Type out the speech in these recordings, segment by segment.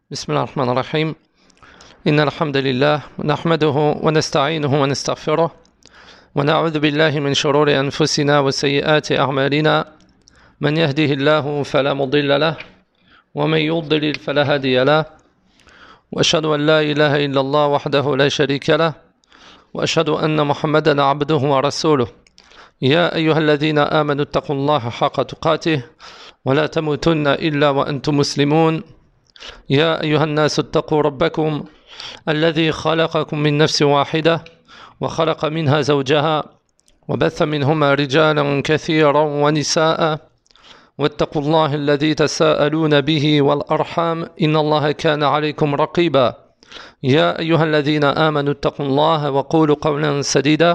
بسم الله الرحمن الرحيم إن الحمد لله نحمده ونستعينه ونستغفره ونعوذ بالله من شرور أنفسنا وسيئات أعمالنا من يهده الله فلا مضل له ومن يضلل فلا هادي له وأشهد أن لا إله إلا الله وحده لا شريك له وأشهد أن محمدا عبده ورسوله يا أيها الذين آمنوا اتقوا الله حق تقاته ولا تموتن إلا وأنتم مسلمون يا أيها الناس اتقوا ربكم الذي خلقكم من نفس واحدة وخلق منها زوجها وبث منهما رجالا كثيرا ونساء واتقوا الله الذي تساءلون به والأرحام إن الله كان عليكم رقيبا يا أيها الذين آمنوا اتقوا الله وقولوا قولا سديدا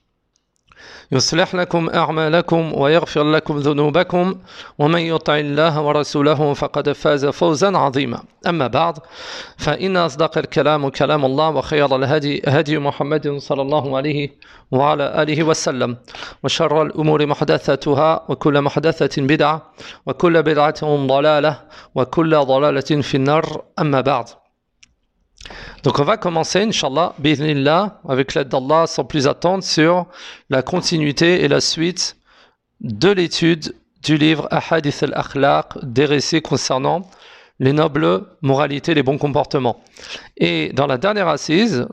يصلح لكم أعمالكم ويغفر لكم ذنوبكم ومن يطع الله ورسوله فقد فاز فوزا عظيما أما بعد فإن أصدق الكلام كلام الله وخير الهدي هدي محمد صلى الله عليه وعلى آله وسلم وشر الأمور محدثاتها وكل محدثة بدعة وكل بدعة ضلالة وكل ضلالة في النار أما بعد. Donc on va commencer, Inch'Allah, bi'idhnillah, avec l'aide d'Allah, sans plus attendre, sur la continuité et la suite de l'étude du livre Ahadith al-Akhlaq, des récits concernant les nobles moralités, les bons comportements. Et dans la dernière assise,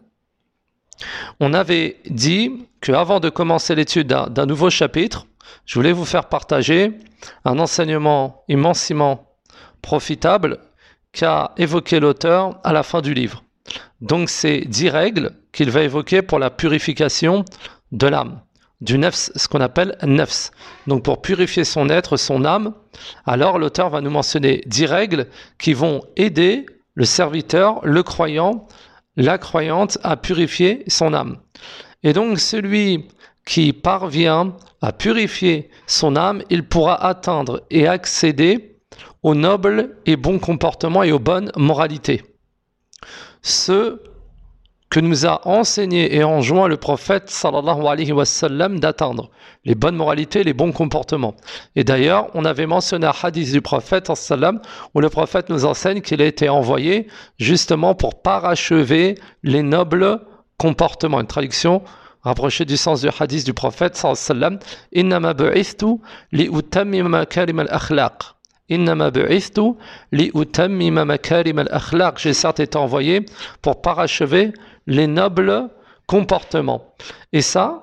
on avait dit qu'avant de commencer l'étude d'un nouveau chapitre, je voulais vous faire partager un enseignement immensément profitable qu'a évoqué l'auteur à la fin du livre. Donc c'est 10 règles qu'il va évoquer pour la purification de l'âme, du nafs, ce qu'on appelle nafs. Donc pour purifier son être, son âme, alors l'auteur va nous mentionner 10 règles qui vont aider le serviteur, le croyant, la croyante à purifier son âme. Et donc celui qui parvient à purifier son âme, il pourra atteindre et accéder aux nobles et bons comportements et aux bonnes moralités. Ce que nous a enseigné et enjoint le prophète sallallahu alayhi wa sallam d'atteindre, les bonnes moralités, les bons comportements. Et d'ailleurs, on avait mentionné un hadith du prophète sallam où le prophète nous enseigne qu'il a été envoyé justement pour parachever les nobles comportements. Une traduction rapprochée du sens du hadith du prophète sallam, innama bu'ithtu li utammima makarim al-akhlaq. J'ai certes été envoyé pour parachever les nobles comportements. Et ça,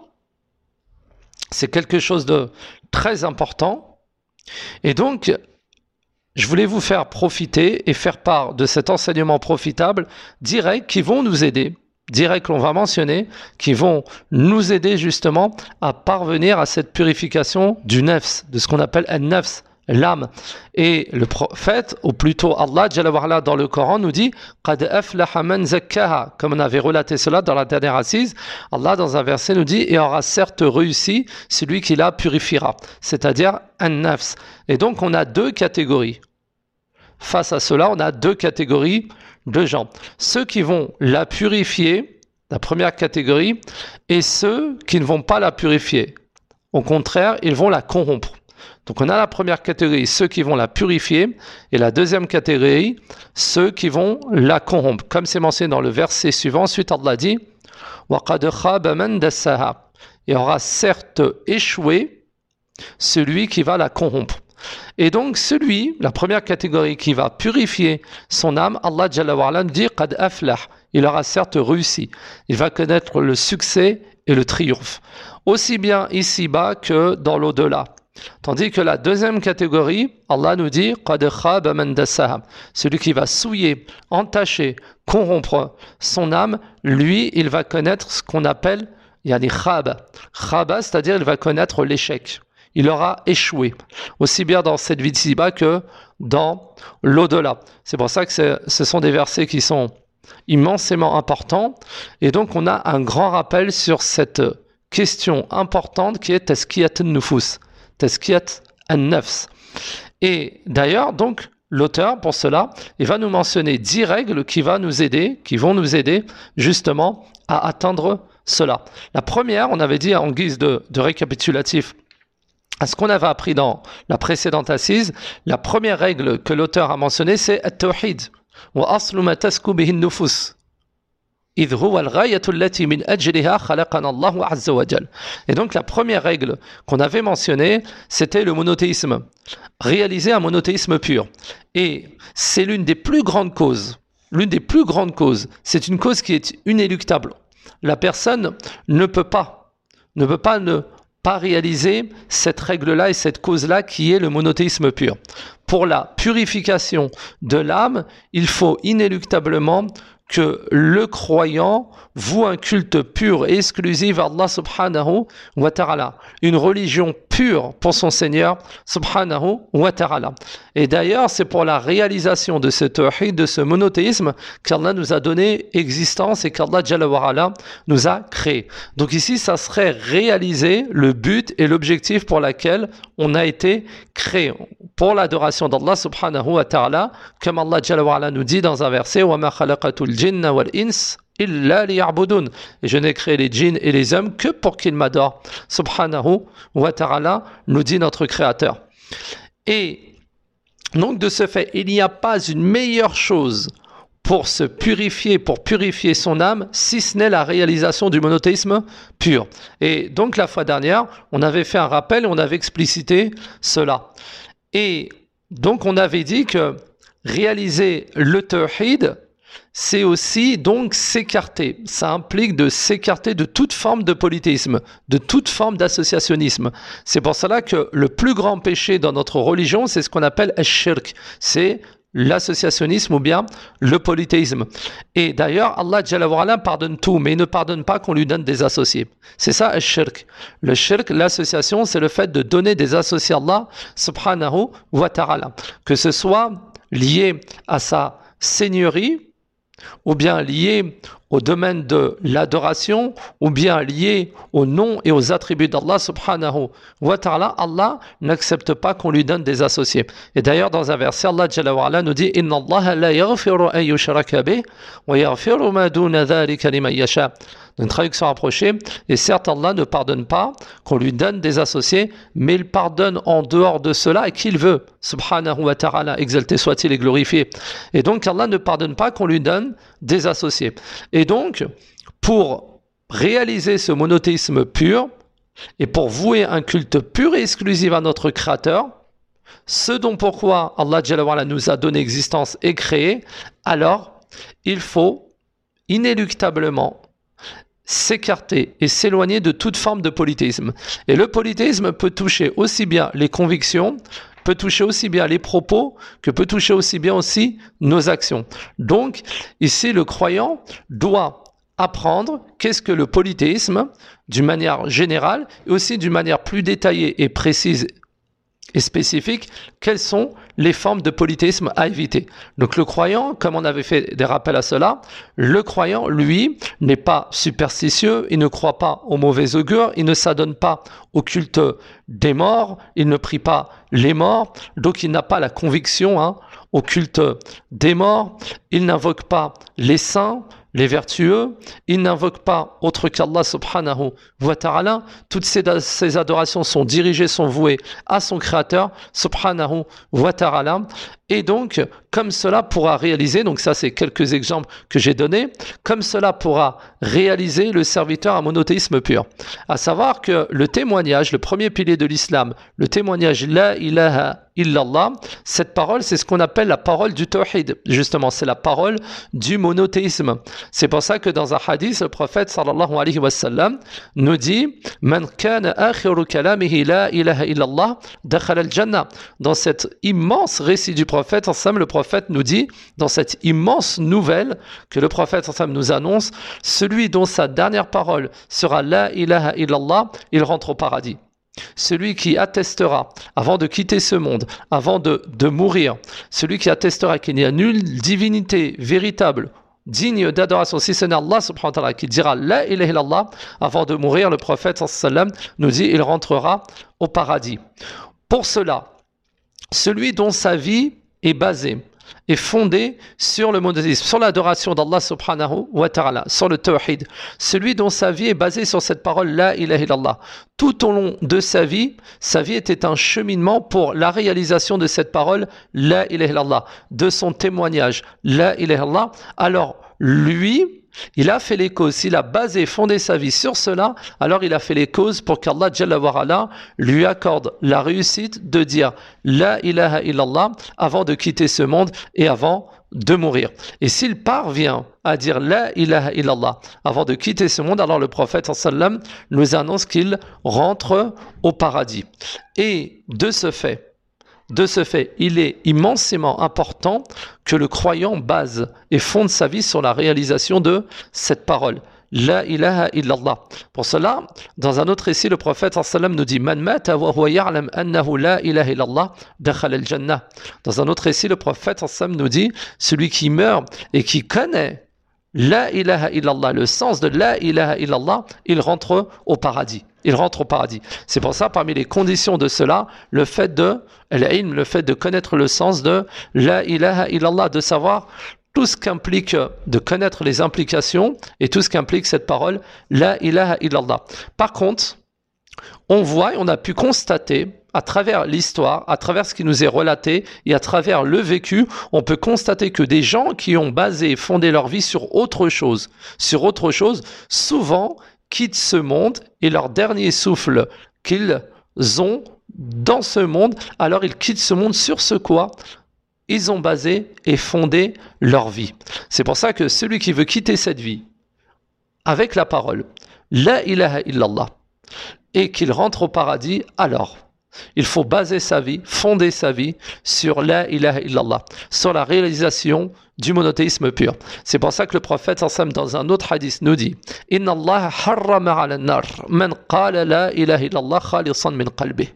c'est quelque chose de très important. Et donc, je voulais vous faire profiter et faire part de cet enseignement profitable, 10 règles qui vont nous aider, 10 règles que l'on va mentionner, qui vont nous aider justement à parvenir à cette purification du nafs, de ce qu'on appelle un-nafs, l'âme. Et le prophète, ou plutôt Allah Jalla wa Ala dans le Coran nous dit Qad aflaha man zakkaha, comme on avait relaté cela dans la dernière assise. Allah dans un verset nous dit et aura certes réussi celui qui la purifiera, c'est-à-dire un nafs. Et donc on a 2 catégories. Face à cela, on a 2 catégories de gens. Ceux qui vont la purifier, la première catégorie, et ceux qui ne vont pas la purifier. Au contraire, ils vont la corrompre. Donc on a la première catégorie, ceux qui vont la purifier, et la deuxième catégorie, ceux qui vont la corrompre. Comme c'est mentionné dans le verset suivant, ensuite Allah dit وَقَدْ خَابَ مَنْ دَسَّاهَا. Et aura certes échoué celui qui va la corrompre. Et donc la première catégorie qui va purifier son âme, Allah Jalla wa Ala dit قَدْ أَفْلَحَ. Il aura certes réussi. Il va connaître le succès et le triomphe, aussi bien ici-bas que dans l'au-delà. Tandis que la deuxième catégorie, Allah nous dit قَدْ خَابَ مَنْ دَسَّاهَا. Celui qui va souiller, entacher, corrompre son âme, lui, il va connaître ce qu'on appelle yani khaba. Khaba, c'est-à-dire il va connaître l'échec. Il aura échoué, aussi bien dans cette vie ci-bas que dans l'au-delà. C'est pour ça que ce sont des versets qui sont immensément importants. Et donc on a un grand rappel sur cette question importante qui est Tazkiyat an-nufus. Tazkiyat an-nafs. Et d'ailleurs, donc, l'auteur, pour cela, il va nous mentionner 10 règles qui vont nous aider justement à atteindre cela. La première, on avait dit en guise de récapitulatif à ce qu'on avait appris dans la précédente assise, la première règle que l'auteur a mentionnée, c'est at-tawhid, وأصل ما تسكو به النفوس إذ هو الغاية التي من أجلها خلقنا الله عز وجل. Et donc la première règle qu'on avait mentionnée, c'était le monothéisme. Réaliser un monothéisme pur. Et c'est l'une des plus grandes causes. L'une des plus grandes causes. C'est une cause qui est inéluctable. La personne ne peut pas ne réaliser cette règle-là et cette cause-là qui est le monothéisme pur. Pour la purification de l'âme, il faut inéluctablement que le croyant voue un culte pur et exclusif à Allah subhanahu wa ta'ala. Une religion pure pour son Seigneur subhanahu wa ta'ala. Et d'ailleurs, c'est pour la réalisation de ce tawhid, de ce monothéisme, qu'Allah nous a donné existence et qu'Allah Jalla wa Ala nous a créé. Donc ici, ça serait réaliser le but et l'objectif pour lequel on a été créé. Pour l'adoration d'Allah subhanahu wa ta'ala, comme Allah Jalla wa Ala nous dit dans un verset, وَمَا خَلَقَتُ الْجِنَّ وَالْإِنسِ إِلَّا لِيَعْبُدُونَ. Et je n'ai créé les djinns et les hommes que pour qu'ils m'adorent. Subhanahu wa ta'ala, nous dit notre Créateur. Et donc de ce fait, il n'y a pas une meilleure chose pour se purifier, pour purifier son âme, si ce n'est la réalisation du monothéisme pur. Et donc la fois dernière, on avait fait un rappel et on avait explicité cela. Et donc on avait dit que réaliser le tawhid, c'est aussi donc s'écarter. Ça implique de s'écarter de toute forme de polythéisme, de toute forme d'associationnisme. C'est pour cela que le plus grand péché dans notre religion, c'est ce qu'on appelle ash-shirk. C'est l'associationnisme ou bien le polythéisme. Et d'ailleurs, Allah Jalla wa Ala pardonne tout, mais il ne pardonne pas qu'on lui donne des associés. C'est ça ash-shirk. Le shirk, l'association, c'est le fait de donner des associés à Allah subhanahu wa ta'ala. Que ce soit lié à sa seigneurie, ou bien lié au domaine de l'adoration, ou bien lié aux noms et aux attributs d'Allah subhanahu wa ta'ala, Allah n'accepte pas qu'on lui donne des associés. Et d'ailleurs, dans un verset, Allah Jalla wa Ala nous dit « Inna Allah la yaghfiru an yushraka bih, wa yaghfiru ma duna dhalika liman yasha » Une traduction rapprochée, et certes Allah ne pardonne pas qu'on lui donne des associés, mais il pardonne en dehors de cela à qui il veut. Subhanahu wa ta'ala, exalté soit-il et glorifié. Et donc Allah ne pardonne pas qu'on lui donne des associés. Et donc, pour réaliser ce monothéisme pur, et pour vouer un culte pur et exclusif à notre Créateur, ce dont pourquoi Allah Jalla wa Ala nous a donné existence et créé, alors il faut inéluctablement s'écarter et s'éloigner de toute forme de polythéisme. Et le polythéisme peut toucher aussi bien les convictions, peut toucher aussi bien les propos, que peut toucher aussi bien aussi nos actions. Donc, ici, le croyant doit apprendre qu'est-ce que le polythéisme, d'une manière générale, et aussi d'une manière plus détaillée et précise et spécifique, quelles sont les formes de polythéisme à éviter. Donc le croyant, comme on avait fait des rappels à cela, le croyant, lui, n'est pas superstitieux, il ne croit pas au mauvais augure, il ne s'adonne pas au culte des morts, il ne prie pas les morts, donc il n'a pas la conviction au culte des morts, il n'invoque pas les saints, les vertueux, il n'invoque pas autre qu'Allah subhanahu wa ta'ala. Toutes ces adorations sont dirigées, sont vouées à son Créateur subhanahu wa ta'ala. Et donc, comme cela pourra réaliser, donc ça c'est quelques exemples que j'ai donnés, comme cela pourra réaliser le serviteur à monothéisme pur. À savoir que le témoignage, le premier pilier de l'islam, le témoignage La ilaha illallah, cette parole c'est ce qu'on appelle la parole du tawhid. Justement, c'est la parole du monothéisme. C'est pour ça que dans un hadith, le prophète sallallahu alayhi wa sallam nous dit « Man kana akhiru kalamihi la ilaha illallah, dakhala al-jannah » Dans cet immense récit du prophète, le prophète nous dit, dans cette immense nouvelle que le prophète nous annonce, celui dont sa dernière parole sera La ilaha illallah, il rentre au paradis. Celui qui attestera, avant de quitter ce monde, avant de mourir, celui qui attestera qu'il n'y a nulle divinité véritable, digne d'adoration, si ce n'est Allah subhanahu wa ta'ala, qui dira La ilaha illallah, avant de mourir, le prophète nous dit, il rentrera au paradis. Pour cela, celui dont sa vie est basée est fondé sur le monothéisme, sur l'adoration d'Allah subhanahu wa ta'ala, sur le tawhid. Celui dont sa vie est basée sur cette parole La ilaha illallah. Tout au long de sa vie était un cheminement pour la réalisation de cette parole La ilaha illallah, de son témoignage La ilaha illallah. Alors lui, il a fait les causes, s'il a basé, fondé sa vie sur cela, alors il a fait les causes pour qu'Allah Jalla wa Ala lui accorde la réussite de dire La ilaha illallah avant de quitter ce monde et avant de mourir. Et s'il parvient à dire La ilaha illallah avant de quitter ce monde, alors le prophète sallam nous annonce qu'il rentre au paradis. Et de ce fait, il est immensément important que le croyant base et fonde sa vie sur la réalisation de cette parole. La ilaha illallah. Pour cela, dans un autre récit, le prophète sallam nous dit Man mata wa huwa ya'lam annahu la ilaha illallah dakhala al-jannah. Dans un autre récit, le prophète sallam nous dit celui qui meurt et qui connaît La ilaha illallah, le sens de La ilaha illallah, il rentre au paradis. C'est pour ça, parmi les conditions de cela, le fait de connaître le sens de La ilaha illallah, de savoir tout ce qu'implique, de connaître les implications et tout ce qu'implique cette parole La ilaha illallah. Par contre, on voit et on a pu constater à travers l'histoire, à travers ce qui nous est relaté et à travers le vécu, on peut constater que des gens qui ont basé et fondé leur vie sur autre chose, souvent quittent ce monde et leur dernier souffle qu'ils ont dans ce monde, alors ils quittent ce monde sur ce quoi ils ont basé et fondé leur vie. C'est pour ça que celui qui veut quitter cette vie avec la parole La ilaha illallah et qu'il rentre au paradis, alors il faut baser sa vie, fonder sa vie sur La ilaha illallah, sur la réalisation du monothéisme pur. C'est pour ça que le prophète dans un autre hadith nous dit Inna Allah harrama ala an-nar man qala la ilaha illallah khalisan min qalbih.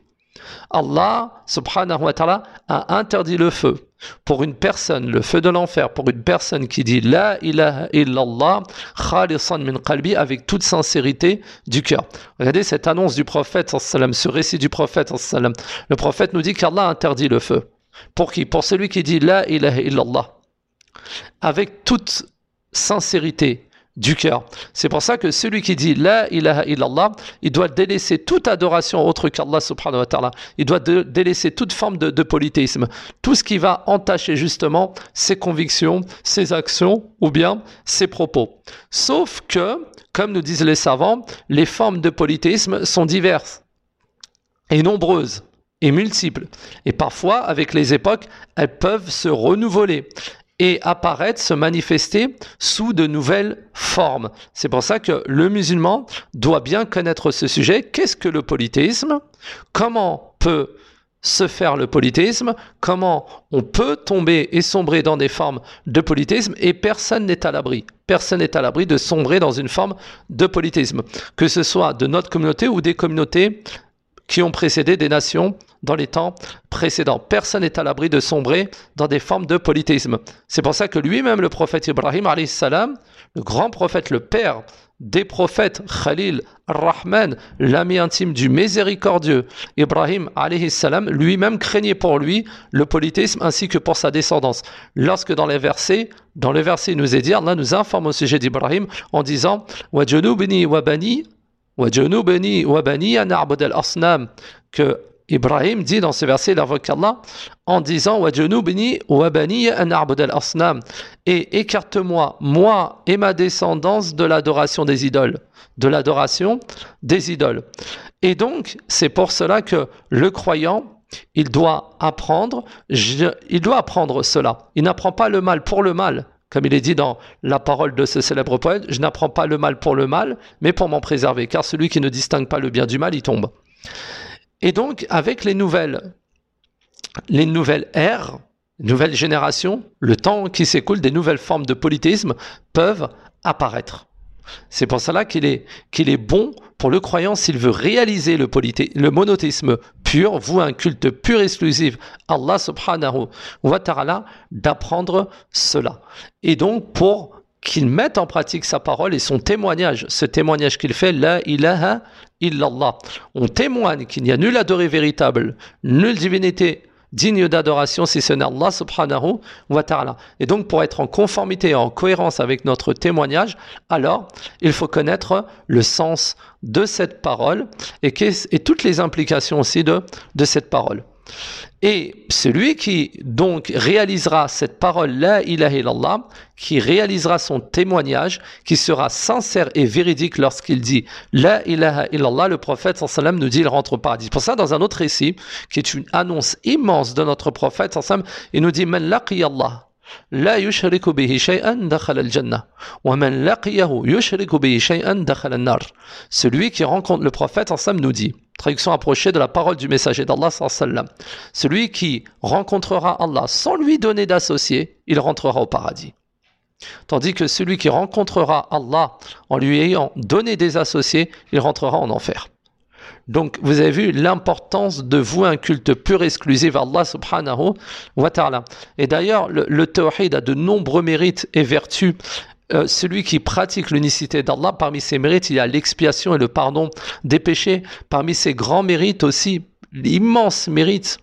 Allah subhanahu wa ta'ala a interdit le feu pour une personne, le feu de l'enfer, pour une personne qui dit La ilaha illallah khalisan min qalbi avec toute sincérité du cœur. Regardez cette annonce du prophète, ce récit du prophète. Le prophète nous dit qu'Allah a interdit le feu. Pour qui? Pour celui qui dit La ilaha illallah avec toute sincérité du cœur. C'est pour ça que celui qui dit La ilaha illallah, il doit délaisser toute adoration autre qu'Allah subhanahu wa ta'ala. Il doit délaisser toute forme de polythéisme. Tout ce qui va entacher justement ses convictions, ses actions ou bien ses propos. Sauf que, comme nous disent les savants, les formes de polythéisme sont diverses et nombreuses et multiples. Et parfois, avec les époques, elles peuvent se renouveler et apparaître, se manifester sous de nouvelles formes. C'est pour ça que le musulman doit bien connaître ce sujet. Qu'est-ce que le polythéisme? Comment peut se faire le polythéisme? Comment on peut tomber et sombrer dans des formes de polythéisme? Et personne n'est à l'abri. Personne n'est à l'abri de sombrer dans une forme de polythéisme. Que ce soit de notre communauté ou des communautés qui ont précédé des nations dans les temps précédents. Personne n'est à l'abri de sombrer dans des formes de polythéisme. C'est pour ça que lui-même, le prophète Ibrahim, alayhi salam, le grand prophète, le père des prophètes, Khalil ar-Rahman, l'ami intime du miséricordieux, Ibrahim, alayhi salam, lui-même craignait pour lui le polythéisme ainsi que pour sa descendance. Lorsque dans le verset, il nous est dit, Allah nous informe au sujet d'Ibrahim en disant « Wa junubni wa bani an a'bud al-asnam » que Ibrahim dit dans ce verset, il invoque Allah en disant « Wa junubni wa bani an a'bud al-asnam » et écarte-moi, moi et ma descendance de l'adoration des idoles. Et donc, c'est pour cela que le croyant, il doit apprendre cela. Il n'apprend pas le mal pour le mal. Comme il est dit dans la parole de ce célèbre poète, je n'apprends pas le mal pour le mal, mais pour m'en préserver, car celui qui ne distingue pas le bien du mal, il tombe. Et donc, avec les nouvelles ères, nouvelles générations, le temps qui s'écoule, des nouvelles formes de polythéisme peuvent apparaître. C'est pour cela qu'il est bon pour le croyant, s'il veut réaliser le monothéisme pur, vouer un culte pur et exclusif, Allah subhanahu wa ta'ala, d'apprendre cela. Et donc, pour qu'il mette en pratique sa parole et son témoignage, ce témoignage qu'il fait, La ilaha illallah. On témoigne qu'il n'y a nul adoré véritable, nulle divinité digne d'adoration si ce n'est Allah subhanahu wa ta'ala. Et donc pour être en conformité et en cohérence avec notre témoignage, alors il faut connaître le sens de cette parole et toutes les implications aussi de cette parole. Et celui qui donc réalisera cette parole La ilaha illallah, qui réalisera son témoignage, qui sera sincère et véridique lorsqu'il dit La ilaha illallah, le prophète sallallahu alayhi wa sallam nous dit il rentre au paradis. Pour ça, dans un autre récit, qui est une annonce immense de notre prophète sallallahu alayhi wa sallam, il nous dit Man laqiya Allah la yushriku bihi shay'an dakhala al-jannah wa man laqiyahu yushriku bihi shay'an dakhala an-nar. Celui qui rencontre le prophète sallallahu alayhi wa sallam nous dit, traduction approchée de la parole du messager d'Allah sallallahu alayhi wa sallam, celui qui rencontrera Allah sans lui donner d'associé, il rentrera au paradis. Tandis que celui qui rencontrera Allah en lui ayant donné des associés, il rentrera en enfer. Donc, vous avez vu l'importance de vouer un culte pur et exclusif à Allah subhanahu wa ta'ala. Et d'ailleurs, le tawhid a de nombreux mérites et vertus. Celui qui pratique l'unicité d'Allah, parmi ses mérites, il y a l'expiation et le pardon des péchés. Parmi ses grands mérites aussi, l'immense mérite,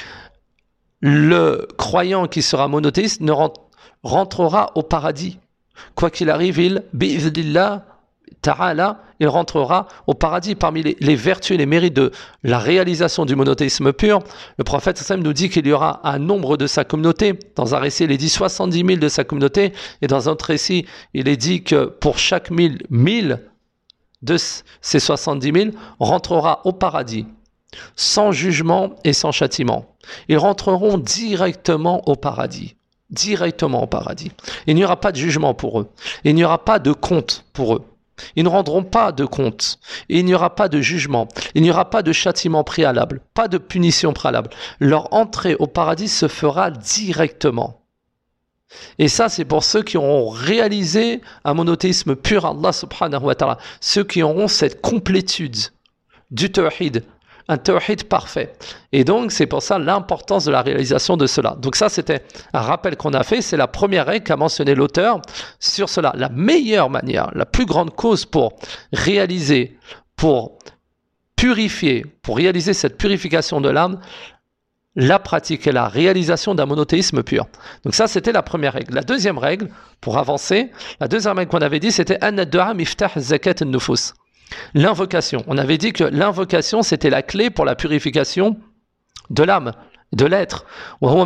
le croyant qui sera monothéiste ne rentrera au paradis. Quoi qu'il arrive, bi'idhnillah ta'ala, il rentrera au paradis. Parmi les vertus et les mérites de la réalisation du monothéisme pur, le prophète sallam nous dit qu'il y aura un nombre de sa communauté. Dans un récit, il est dit 70 000 de sa communauté, et dans un autre récit, il est dit que pour chaque 1000 de ces 70 000 rentrera au paradis, sans jugement et sans châtiment. Ils rentreront directement au paradis. Directement au paradis. Il n'y aura pas de jugement pour eux. Il n'y aura pas de compte pour eux. Ils ne rendront pas de compte. Il n'y aura pas de jugement. Il n'y aura pas de châtiment préalable. Pas de punition préalable. Leur entrée au paradis se fera directement. Et ça, c'est pour ceux qui auront réalisé un monothéisme pur à Allah subhanahu wa ta'ala. Ceux qui auront cette complétude du tawhid. Un tawhid parfait. Et donc, c'est pour ça l'importance de la réalisation de cela. Donc ça, c'était un rappel qu'on a fait. C'est la première règle qu'a mentionné l'auteur sur cela. La meilleure manière, la plus grande cause pour réaliser, pour purifier, pour réaliser cette purification de l'âme, la pratique et la réalisation d'un monothéisme pur. Donc ça, c'était la première règle. La deuxième règle, pour avancer, la deuxième règle qu'on avait dit, c'était « Anna du'a miftah zakat an-nufus ». L'invocation. On avait dit que l'invocation, c'était la clé pour la purification de l'âme, de l'être. On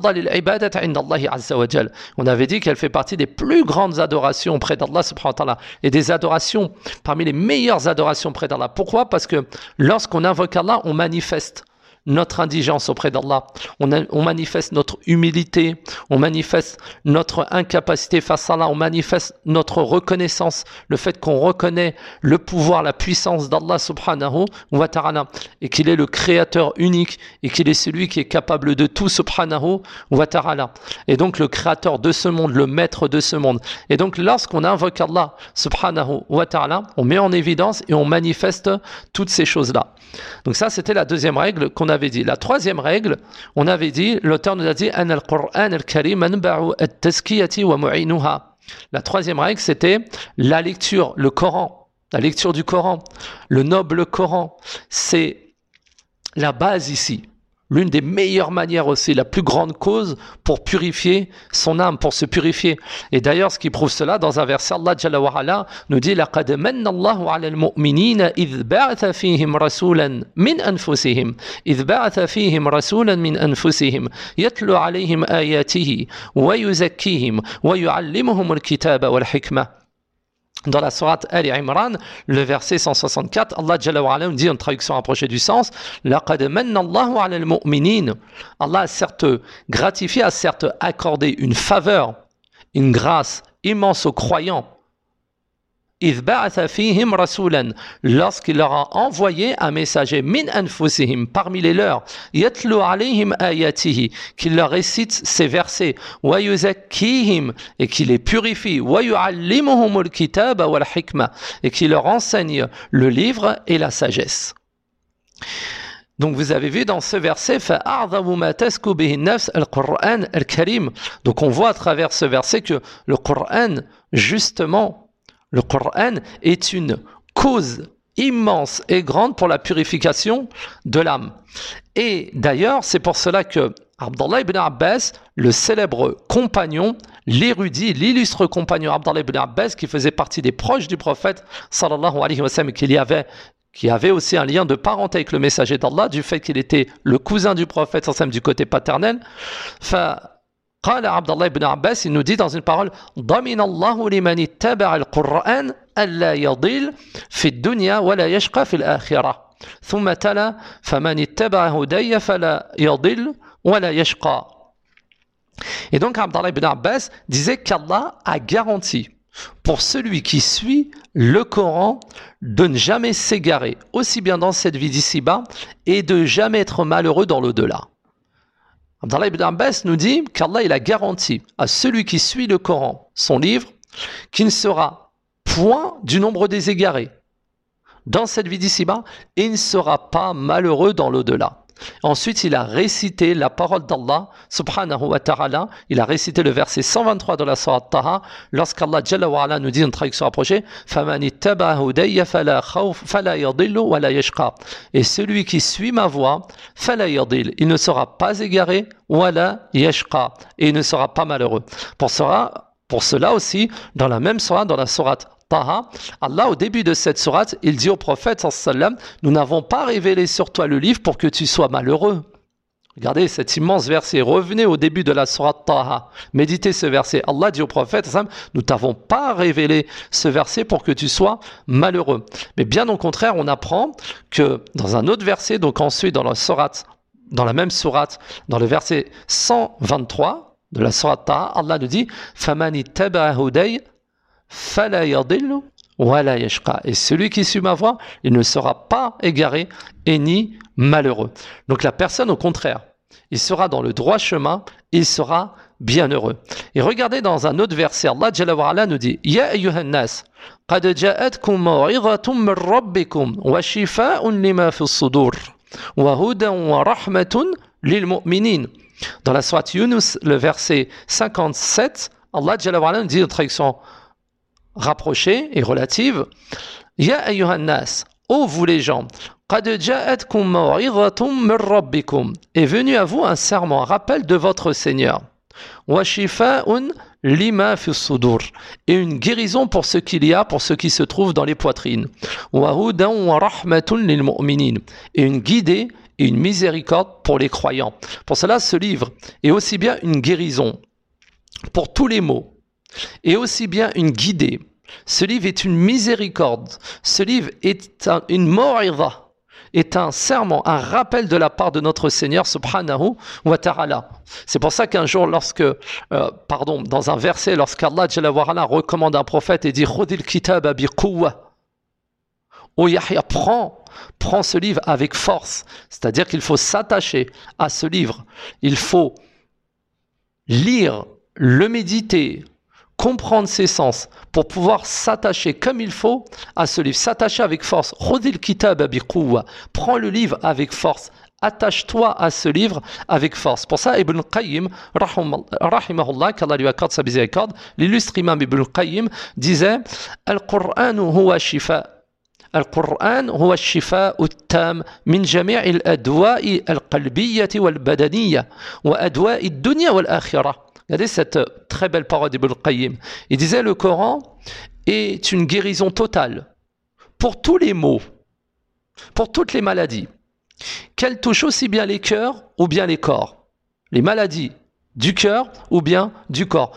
avait dit qu'elle fait partie des plus grandes adorations auprès d'Allah subhanahu wa ta'ala, et des adorations parmi les meilleures adorations auprès d'Allah. Pourquoi? Parce que lorsqu'on invoque Allah, on manifeste notre indigence auprès d'Allah, on manifeste notre humilité, on manifeste notre incapacité face à Allah, on manifeste notre reconnaissance, le fait qu'on reconnaît le pouvoir, la puissance d'Allah subhanahu wa ta'ala, et qu'il est le créateur unique, et qu'il est celui qui est capable de tout subhanahu wa ta'ala, et donc le créateur de ce monde, le maître de ce monde. Et donc lorsqu'on invoque Allah subhanahu wa ta'ala, on met en évidence et on manifeste toutes ces choses-là. Donc ça, c'était la deuxième règle qu'on avait dit. La troisième règle, on avait dit, l'auteur nous a dit An al-Qur'an al-Karim manba'u at-tazkiyati wa mu'inuha. La troisième règle, c'était la lecture, le Coran, la lecture du Coran, le noble Coran. C'est la base ici. L'une des meilleures manières aussi, la plus grande cause pour purifier son âme, pour se purifier. Et d'ailleurs, ce qui prouve cela, dans un verset, Allah Jalla wa Ala nous dit لَقَدْ مَنَّ اللَّهُ عَلَى الْمُؤْمِنِينَ إِذْ بَعَثَ فِيهِمْ رَسُولًا مِنْ أَنفُسِهِمْ إِذْ بَعَثَ فِيهِمْ رَسُولًا مِنْ أَنفُسِهِمْ يَتْلُو عَلَيْهِمْ آيَاتِهِ وَيُزَكِّيهِمْ وَيُعَلِّمُهُمُ الْكِتَابَ وَالْحِكْمَةَ. Dans la sourate Ali Imran, le verset 164, Allah Jalla wa Ala nous dit en traduction rapprochée du sens, لَقَدْ مَنَّ اللَّهُ عَلَى الْمُؤْمِنِينَ. Allah a certes gratifié, a certes accordé une faveur, une grâce immense aux croyants. إِذْ بَعَثَ فِيهِمْ رَسُولًا, lorsqu'il leur a envoyé un messager min anfusihim, parmi les leurs, يَتْلُو عَلَيْهِمْ آيَاتِهِ, qui leur récite ces versets, وَيُزَكِّيهِمْ, et qui les purifie, وَيُعَلِّمُهُمُ الْكِتَابَ وَالْحِكْمَةَ, et qui leur enseigne le livre et la sagesse. Donc vous avez vu dans ce verset فَأَعْظَمُ مَا تَسْكُ بِهِ النَّفْسِ الْقُرْآنَ الْكَرِيمُ. Donc on voit à travers ce verset que le Coran, justement, le Coran est une cause immense et grande pour la purification de l'âme. Et d'ailleurs, c'est pour cela que Abdallah ibn Abbas, le célèbre compagnon, l'érudit, l'illustre compagnon Abdallah ibn Abbas, qui faisait partie des proches du prophète, sallallahu alayhi wa sallam, qui avait aussi un lien de parenté avec le messager d'Allah, du fait qu'il était le cousin du prophète, sallallahu alayhi wa sallam, du côté paternel. قال عبد الله بن عباس, il nous dit dans une parole, ضمن الله لمن اتبع القرآن ألا يضل في الدنيا ولا يشقى في الآخرة ثم تلا فمن اتبع هدي فلا يضل ولا يشقى. Et donc Abdallah ibn Abbas disait qu'Allah a garanti pour celui qui suit le Coran de ne jamais s'égarer, aussi bien dans cette vie d'ici-bas et de jamais être malheureux dans l'au-delà. Abdallah ibn Abbas nous dit qu'Allah il a garanti à celui qui suit le Coran, son livre, qu'il ne sera point du nombre des égarés dans cette vie d'ici-bas et il ne sera pas malheureux dans l'au-delà. Ensuite, il a récité la parole d'Allah, subhanahu wa ta'ala, il a récité le verset 123 de la sourate Taha, lorsqu'Allah Jalla wa ala nous dit, une traduction rapprochée, فَمَنِ اتَّبَعَ هُدَيَّ فَلَا يَضِلُّ وَلَا يَشْقَى. Et celui qui suit ma voie, فَلَا يَضِلُّ, il ne sera pas égaré, وَلَا يَشْقَى, et il ne sera pas malheureux. Pour cela aussi, dans la même sourate, dans la sourate Taha, Allah, au début de cette sourate, il dit au prophète, sallam, nous n'avons pas révélé sur toi le livre pour que tu sois malheureux. Regardez cet immense verset. Revenez au début de la sourate Taha. Méditez ce verset. Allah dit au prophète, sallam, nous t'avons pas révélé ce verset pour que tu sois malheureux. Mais bien au contraire, on apprend que dans un autre verset, donc ensuite dans la même sourate, dans le verset 123 de la sourate Taha, Allah nous dit, فَمَنِ اتَّبَعَ هُدَيَّ فَلَا يَضِلُّ وَلَا يَشْقَى. Et celui qui suit ma voie, il ne sera pas égaré et ni malheureux. Donc la personne, au contraire, il sera dans le droit chemin, il sera bienheureux. Et regardez dans un autre verset, Allah Jalla wa ala nous dit, Ya ayyuhan nas, qad ja'atkum maw'izatun min rabbikum wa shifaa'un lima fi as-sudur wa hudan wa rahmatun lil mu'minin. Dans la sourate Yunus, le verset 57, Allah Jalla wa ala nous dit, en traduction rapprochée et relative, Ya ayyuhan nas, ô vous les gens, qad ja'atkum maw'izatun min rabbikum, est venu à vous un serment, un rappel de votre Seigneur, wa shifaa'un lima fi as-sudur, et une guérison pour ce qu'il y a, pour ce qui se trouve dans les poitrines, wa hudan wa rahmatun lil mu'minin, et une guidée et une miséricorde pour les croyants. Pour cela, ce livre est aussi bien une guérison pour tous les maux, et aussi bien une guidée. Ce livre est une miséricorde. Ce livre est une maw'idha, est un serment, un rappel de la part de notre Seigneur subhanahu wa ta'ala. C'est pour ça qu'un jour, dans un verset, lorsqu'Allah Jalla wa ala recommande un prophète et dit khudil kitaba bi quwwa, ô Yahya, prends ce livre avec force. C'est-à-dire qu'il faut s'attacher à ce livre. Il faut lire, le méditer, comprendre ses sens pour pouvoir s'attacher comme il faut à ce livre, s'attacher avec force. Khudil kitaba bi quwwa, prends le livre avec force, attache-toi à ce livre avec force. Pour ça, Ibn Qayyim, rahimahullah, qu'Allah lui accorde sa miséricorde, l'illustre imam Ibn Qayyim disait Al-Qur'an huwa shifa. Al-Qur'an huwa shifa ut-tam min jami' al-adwa'i al-qalbiyyati wal-badaniyya wa adwa'i ad-dunya wal-akhirah. Regardez cette très belle parole d'Ibn Qayyim. Il disait le Coran est une guérison totale pour tous les maux, pour toutes les maladies, qu'elles touchent aussi bien les cœurs ou bien les corps. Les maladies du cœur ou bien du corps.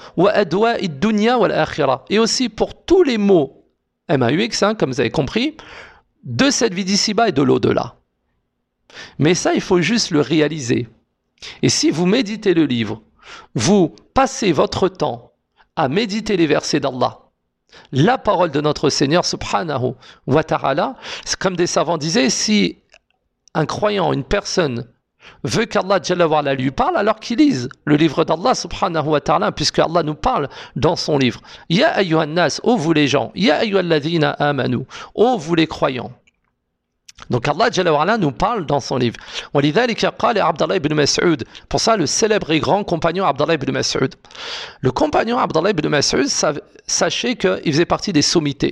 Et aussi pour tous les maux, MAUX, comme vous avez compris, de cette vie d'ici-bas et de l'au-delà. Mais ça, il faut juste le réaliser. Et si vous méditez le livre, vous passez votre temps à méditer les versets d'Allah, la parole de notre Seigneur subhanahu wa ta'ala, comme des savants disaient, si un croyant, une personne veut qu'Allah Jalla wa ala lui parle, alors qu'il lise le livre d'Allah subhanahu wa ta'ala, puisque Allah nous parle dans son livre. Ya ayyuhan nas, ô vous les gens, ya ayyuhalladhina amanu, ô vous les croyants. Donc Allah Jalla wa ala nous parle dans son livre. وَلِذَلِكَ قَالَ Abdallah ibn Mas'ud. Pour ça, le célèbre et grand compagnon Abdallah ibn Mas'ud. Le compagnon Abdallah ibn Mas'ud, sachez qu'il faisait partie des sommités.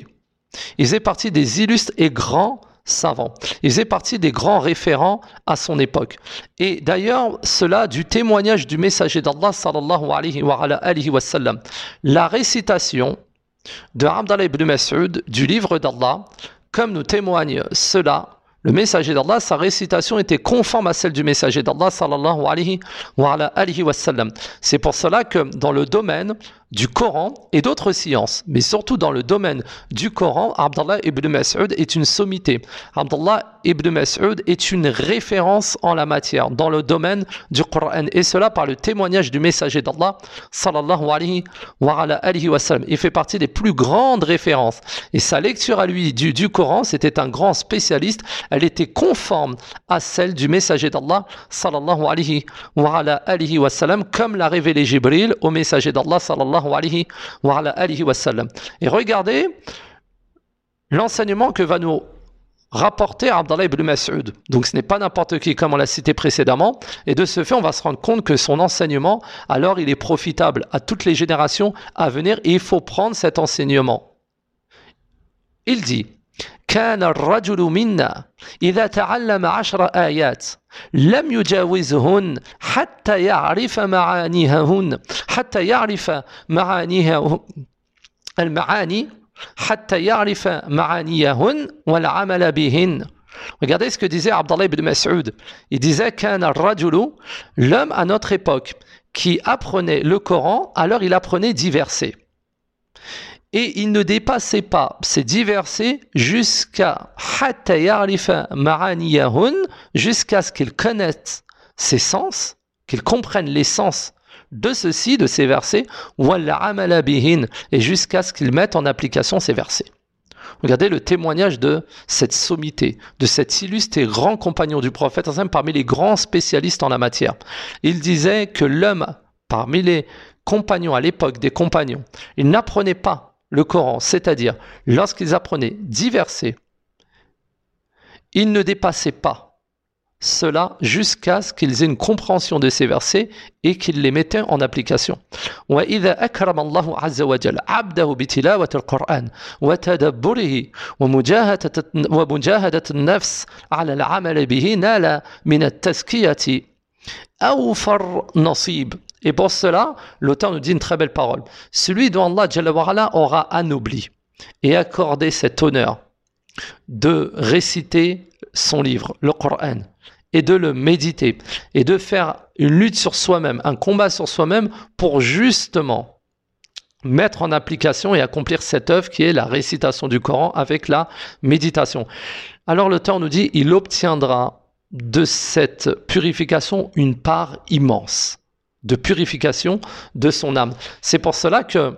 Il faisait partie des illustres et grands savants. Il faisait partie des grands référents à son époque. Et d'ailleurs, cela du témoignage du messager d'Allah sallallahu alayhi wa sallam. La récitation de Abdallah ibn Mas'ud du livre d'Allah, comme nous témoigne cela, le messager d'Allah, sa récitation était conforme à celle du messager d'Allah sallallahu alayhi wa sallam. C'est pour cela que dans le domaine du Coran et d'autres sciences, mais surtout dans le domaine du Coran, Abdallah ibn Mas'ud est une sommité. Abdallah ibn Mas'ud est une référence en la matière, dans le domaine du Coran, et cela par le témoignage du messager d'Allah sallallahu alayhi wa sallam. Il fait partie des plus grandes références, et sa lecture à lui du Coran, c'était un grand spécialiste, elle était conforme à celle du messager d'Allah sallallahu alayhi wa sallam, comme l'a révélé Jibril au messager d'Allah sallallahu alayhi wa sallam. Et regardez l'enseignement que va nous rapporter Abdallah ibn Mas'ud. Donc ce n'est pas n'importe qui, comme on l'a cité précédemment, et de ce fait on va se rendre compte que son enseignement, alors il est profitable à toutes les générations à venir, et il faut prendre cet enseignement. Il dit: كان الرجل منا إذا تعلم 10 آيات لم يجاوزهن حتى يعرف معانيهن حتى يعرف المعاني حتى يعرف معانيهن والعمل بهن. Regardez ce que disait Abdallah ibn Mas'ud. Il disait كان الرجل, l'homme à notre époque qui apprenait le Coran, alors il apprenait 10 versets. Et il ne dépassait pas ces 10 versets jusqu'à jusqu'à ce qu'il connaisse ses sens, qu'il comprenne les sens de ceci, de ces versets, et jusqu'à ce qu'il mette en application ces versets. Regardez le témoignage de cette sommité, de cet illustre et grand compagnon du prophète, parmi les grands spécialistes en la matière. Il disait que l'homme, parmi les compagnons, à l'époque des compagnons, il n'apprenait pas le Coran, c'est-à-dire lorsqu'ils apprenaient 10 versets, ils ne dépassaient pas cela jusqu'à ce qu'ils aient une compréhension de ces versets et qu'ils les mettaient en application. وَإِذَا أَكْرَمَ اللَّهُ عَزَّ وَجَلَّ عَبْدَهُ بِتِلَاوَةِ الْقُرْآنِ وَتَدَبُّرِهِ وَمُجَاهَدَةِ النَّفْسِ عَلَى الْعَمَلِ بِهِ نَالَ مِنَ التَّزْكِيَةِ أَوْفَرْ نَصِيبٍ. Et pour cela, l'auteur nous dit une très belle parole. Celui dont Allah Jalla wa Ala aura anobli et accordé cet honneur de réciter son livre, le Coran, et de le méditer, et de faire une lutte sur soi-même, un combat sur soi-même pour justement mettre en application et accomplir cette œuvre qui est la récitation du Coran avec la méditation. Alors l'auteur nous dit, il obtiendra de cette purification une part immense de purification de son âme. C'est pour cela que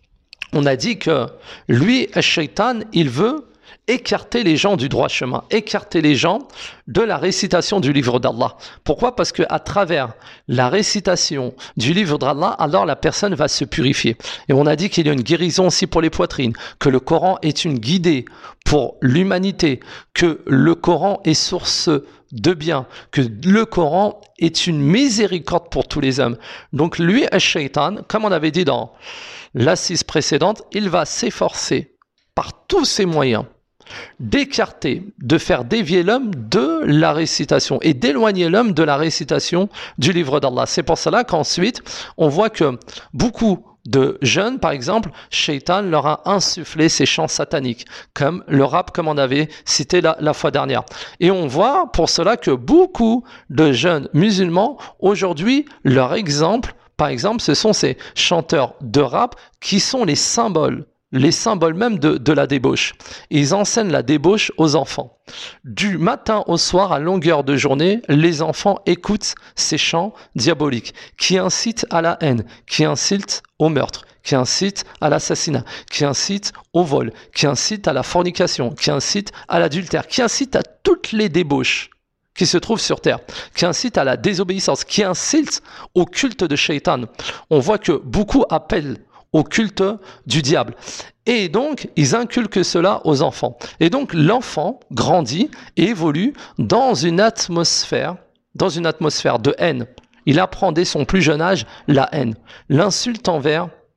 on a dit que lui, Shaitan, il veut écarter les gens du droit chemin, écarter les gens de la récitation du livre d'Allah. Pourquoi ? Parce qu'à travers la récitation du livre d'Allah, alors la personne va se purifier. Et on a dit qu'il y a une guérison aussi pour les poitrines, que le Coran est une guidée pour l'humanité, que le Coran est source de bien, que le Coran est une miséricorde pour tous les hommes. Donc lui, Shaitan, comme on avait dit dans l'assise précédente, il va s'efforcer par tous ses moyens d'écarter, de faire dévier l'homme de la récitation et d'éloigner l'homme de la récitation du livre d'Allah. C'est pour cela qu'ensuite, on voit que beaucoup de jeunes, par exemple, Shaitan leur a insufflé ces chants sataniques, comme le rap, comme on avait cité la fois dernière. Et on voit pour cela que beaucoup de jeunes musulmans, aujourd'hui, leur exemple, par exemple, ce sont ces chanteurs de rap qui sont les symboles même de la débauche. Ils enseignent la débauche aux enfants. Du matin au soir, à longueur de journée, les enfants écoutent ces chants diaboliques qui incitent à la haine, qui incitent au meurtre, qui incitent à l'assassinat, qui incitent au vol, qui incitent à la fornication, qui incitent à l'adultère, qui incitent à toutes les débauches qui se trouvent sur terre, qui incitent à la désobéissance, qui incitent au culte de Shaitan. On voit que beaucoup appellent au culte du diable. Et donc, ils inculquent cela aux enfants. Et donc, l'enfant grandit et évolue dans une atmosphère de haine. Il apprend dès son plus jeune âge la haine, l'insulte envers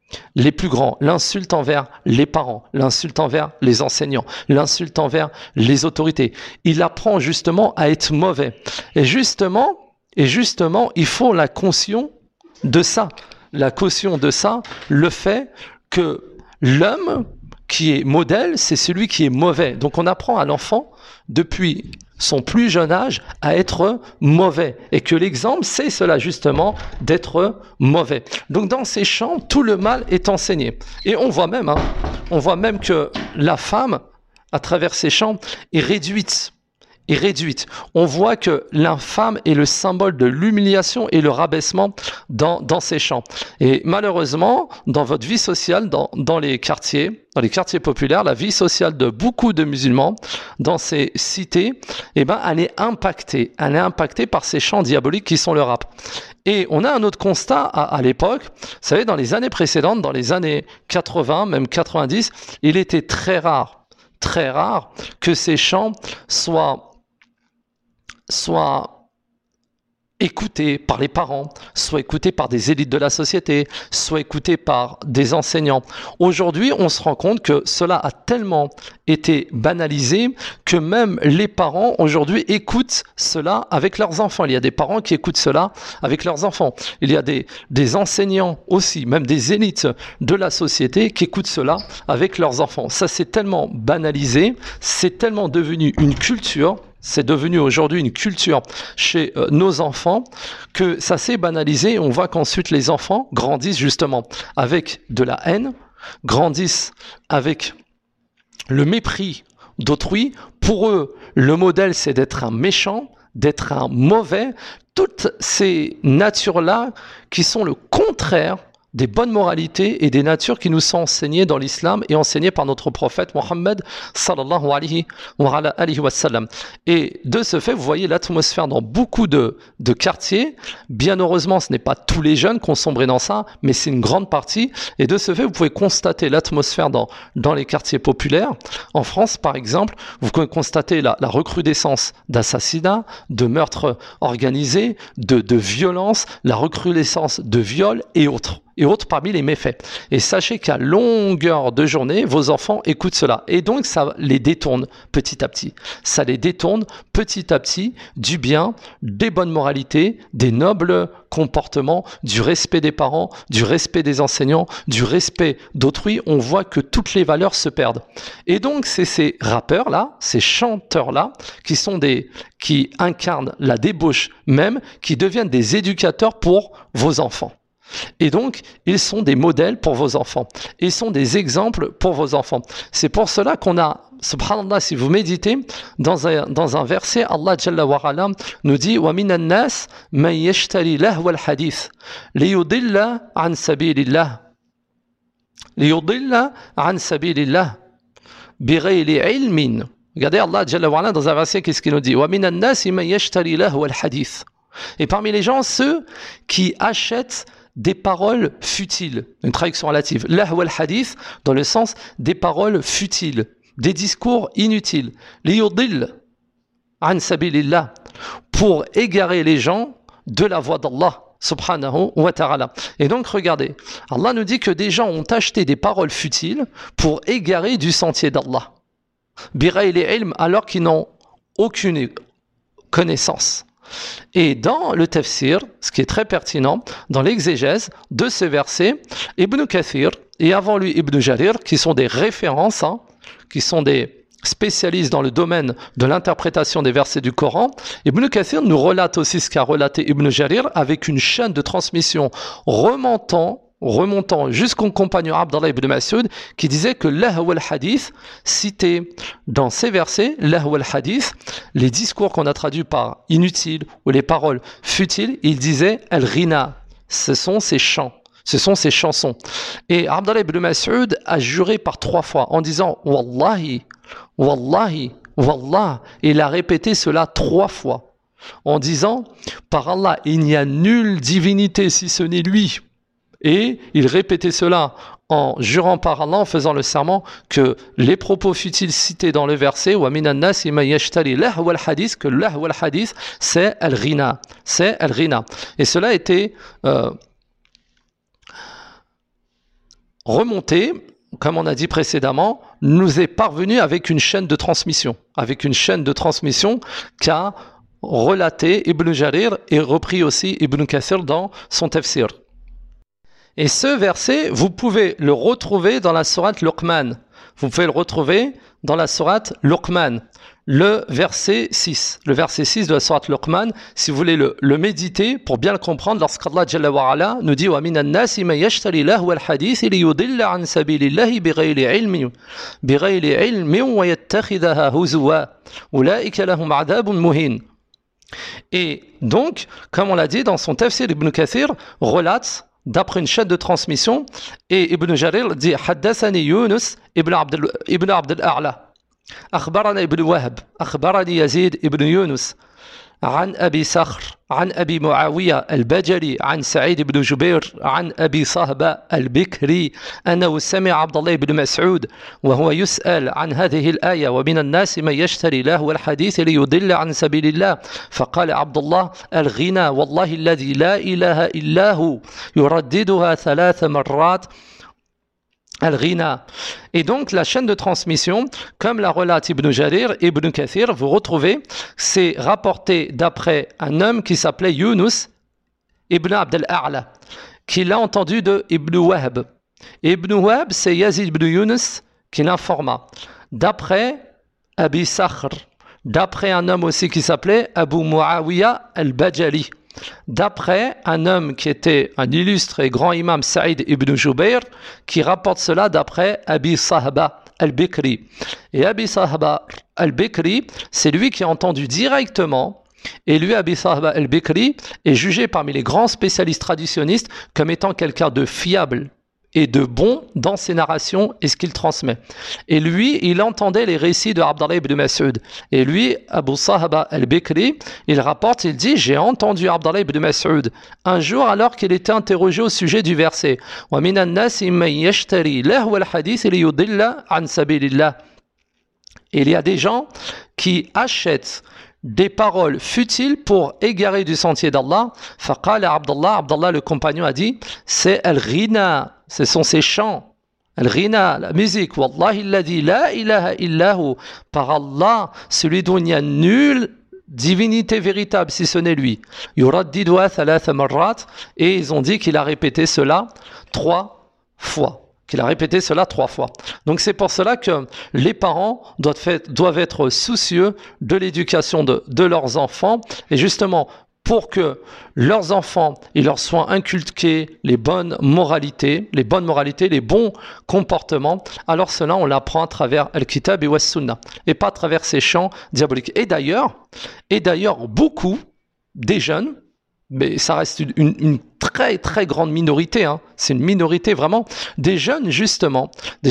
les plus grands, l'insulte envers les parents, l'insulte envers les enseignants, l'insulte envers les autorités. Il apprend justement à être mauvais. Et justement, il faut la caution de ça. La caution de ça, le fait que l'homme qui est modèle, c'est celui qui est mauvais. Donc on apprend à l'enfant depuis son plus jeune âge à être mauvais et que l'exemple c'est cela justement d'être mauvais. Donc dans ces chants tout le mal est enseigné et on voit même que la femme à travers ces chants est réduite. On voit que la femme est le symbole de l'humiliation et le rabaissement dans ces chants. Et malheureusement, dans votre vie sociale, dans les quartiers populaires, la vie sociale de beaucoup de musulmans, dans ces cités, elle est impactée par ces chants diaboliques qui sont le rap. Et on a un autre constat à l'époque, vous savez, dans les années précédentes, dans les années 80, même 90, il était très rare que ces chants soient écoutés par les parents, soit écoutés par des élites de la société, soit écoutés par des enseignants. Aujourd'hui, on se rend compte que cela a tellement été banalisé que même les parents aujourd'hui écoutent cela avec leurs enfants. Il y a des parents qui écoutent cela avec leurs enfants. Il y a des enseignants aussi, même des élites de la société qui écoutent cela avec leurs enfants. Ça, c'est tellement banalisé, c'est tellement devenu une culture. C'est devenu aujourd'hui une culture chez nos enfants que ça s'est banalisé. On voit qu'ensuite les enfants grandissent justement avec de la haine, grandissent avec le mépris d'autrui. Pour eux, le modèle, c'est d'être un méchant, d'être un mauvais. Toutes ces natures-là qui sont le contraire des bonnes moralités et des natures qui nous sont enseignées dans l'islam et enseignées par notre prophète Mohammed sallallahu alayhi wa sallam. Et de ce fait, vous voyez l'atmosphère dans beaucoup de quartiers. Bien heureusement, ce n'est pas tous les jeunes qui ont sombré dans ça, mais c'est une grande partie. Et de ce fait, vous pouvez constater l'atmosphère dans les quartiers populaires. En France, par exemple, vous pouvez constater la recrudescence d'assassinats, de meurtres organisés, de violences, la recrudescence de viols et autres parmi les méfaits. Et sachez qu'à longueur de journée, vos enfants écoutent cela. Et donc, ça les détourne petit à petit. Ça les détourne petit à petit du bien, des bonnes moralités, des nobles comportements, du respect des parents, du respect des enseignants, du respect d'autrui. On voit que toutes les valeurs se perdent. Et donc, c'est ces rappeurs-là, ces chanteurs-là, qui incarnent la débauche même, qui deviennent des éducateurs pour vos enfants. Et donc, ils sont des modèles pour vos enfants. Ils sont des exemples pour vos enfants. C'est pour cela qu'on a, subhanallah, si vous méditez, dans un verset, Allah Jalla wa Ala nous dit وَمِنَ النَّاسِ مَنْ يَشْتَرِي لَهْوَ الْحَدِيثِ لِيُضِلَّ عَنْ سَبِيلِ اللَّهِ بِغَيْرِ عِلْمٍ. Regardez Allah Jalla wa Ala dans un verset, qu'est-ce qu'il nous dit وَمِنَ النَّاسِ مَنْ يَشْتَرِي لَهْوَ الْحَدِيثِ. Et parmi les gens, ceux qui achètent des paroles futiles, une traduction relative, lahwa al-hadith, dans le sens des paroles futiles, des discours inutiles, liyudil an sabilillah, pour égarer les gens de la voie d'Allah subhanahu wa ta'ala. Et donc regardez, Allah nous dit que des gens ont acheté des paroles futiles pour égarer du sentier d'Allah, bighayri ilm, alors qu'ils n'ont aucune connaissance. Et dans le tafsir, ce qui est très pertinent, dans l'exégèse de ce verset, Ibn Kathir et avant lui Ibn Jarir, qui sont des références, qui sont des spécialistes dans le domaine de l'interprétation des versets du Coran, Ibn Kathir nous relate aussi ce qu'a relaté Ibn Jarir avec une chaîne de transmission remontant jusqu'au compagnon Abdallah ibn Mas'ud qui disait que lahwa al-hadith, cité dans ces versets, lahwa al-hadith, les discours qu'on a traduits par inutiles ou les paroles futiles, il disait al-ghina, ce sont ces chants. Ce sont ces chansons. Et Abdallah ibn Mas'ud a juré par 3 fois en disant Wallahi, Wallahi, Wallah. Et il a répété cela 3 fois en disant par Allah, il n'y a nulle divinité si ce n'est lui. Et il répétait cela en jurant par Allah, en faisant le serment que les propos futiles cités dans le verset wa minan nas ma yashtari lahwa al-hadith, que lahwa al-hadith c'est al-ghina, remonté, comme on a dit précédemment, nous est parvenu avec une chaîne de transmission. Avec une chaîne de transmission qu'a relaté Ibn Jarir et repris aussi Ibn Kathir dans son tafsir. Et ce verset, vous pouvez le retrouver dans la sourate Luqman. Vous pouvez le retrouver dans la sourate Luqman, le verset 6. Le verset 6 de la sourate Luqman, si vous voulez le méditer pour bien le comprendre, lorsqu'Allah Jalla wa Ala nous dit « Wa minan nasi man yashtari lahwa al-hadith li yudilla an sabilillahi bighayri ilmin wa yattakhidhaha huzwa ulaika lahum adhabun muhin » Et donc, comme on l'a dit dans son tafsir, Ibn Kathir relate d'après une chaîne de transmission, et Ibn Jarir dit Haddathani Yunus ibn Abd al-A'la, Akhbarana ibn Wahb, Akhbarani Yazid ibn Yunus, عن أبي صخر عن أبي معاوية البجلي عن سعيد بن جبير عن أبي صهبة البكري أنه سمع عبد الله بن مسعود وهو يسأل عن هذه الآية ومن الناس من يشتري لهو الحديث ليضل عن سبيل الله فقال عبد الله الغنى والله الذي لا إله إلا هو يرددها 3 مرات Al-Ghina. Et donc la chaîne de transmission, comme la relate Ibn Jarir et Ibn Kathir, vous retrouvez, c'est rapporté d'après un homme qui s'appelait Yunus ibn Abd al-A'la, qui l'a entendu de Ibn Wahb. Ibn Wahb, c'est Yazid ibn Yunus qui l'informa. D'après Abi Sakhr, d'après un homme aussi qui s'appelait Abu Muawiyah al-Bajali, d'après un homme qui était un illustre et grand imam Saïd ibn Jubayr, qui rapporte cela d'après Abi Sahba al-Bikri. Et Abi Sahba al-Bikri, c'est lui qui a entendu directement, et lui, Abi Sahba al-Bikri, est jugé parmi les grands spécialistes traditionnistes comme étant quelqu'un de fiable et de bon dans ses narrations et ce qu'il transmet. Et lui, il entendait les récits de Abdallah ibn Mas'ud. Et lui, Abu Sahaba al-Bikri, il rapporte, il dit, j'ai entendu Abdallah ibn Mas'ud un jour alors qu'il était interrogé au sujet du verset. Wa minan nasi man yashtari lahwa al-hadith li yudilla an sabilillah. Et il y a des gens qui achètent des paroles futiles pour égarer du sentier d'Allah. Faqala Abdallah le compagnon a dit, c'est al-ghina, ce sont ces chants. Al-ghina, la musique. Wallahi alladhi la ilaha illahu, par Allah, celui dont il n'y a nulle divinité véritable si ce n'est lui. Yuraddiduha 3 marrat, et ils ont dit qu'il a répété cela 3 fois. Qu'il a répété cela 3 fois. Donc c'est pour cela que les parents doivent être soucieux de l'éducation de leurs enfants, et justement pour que leurs enfants, il leur soient inculqués les bonnes moralités, les bons comportements. Alors cela, on l'apprend à travers Al-Kitab et Was-Sunnah, et pas à travers ces chants diaboliques. Et d'ailleurs, beaucoup des jeunes, mais ça reste une très très grande minorité, hein. C'est une minorité vraiment, des jeunes justement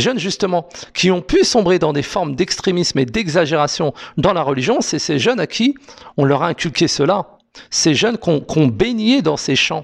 qui ont pu sombrer dans des formes d'extrémisme et d'exagération dans la religion. C'est ces jeunes à qui on leur a inculqué cela, ces jeunes qu'on baignait dans ces chants,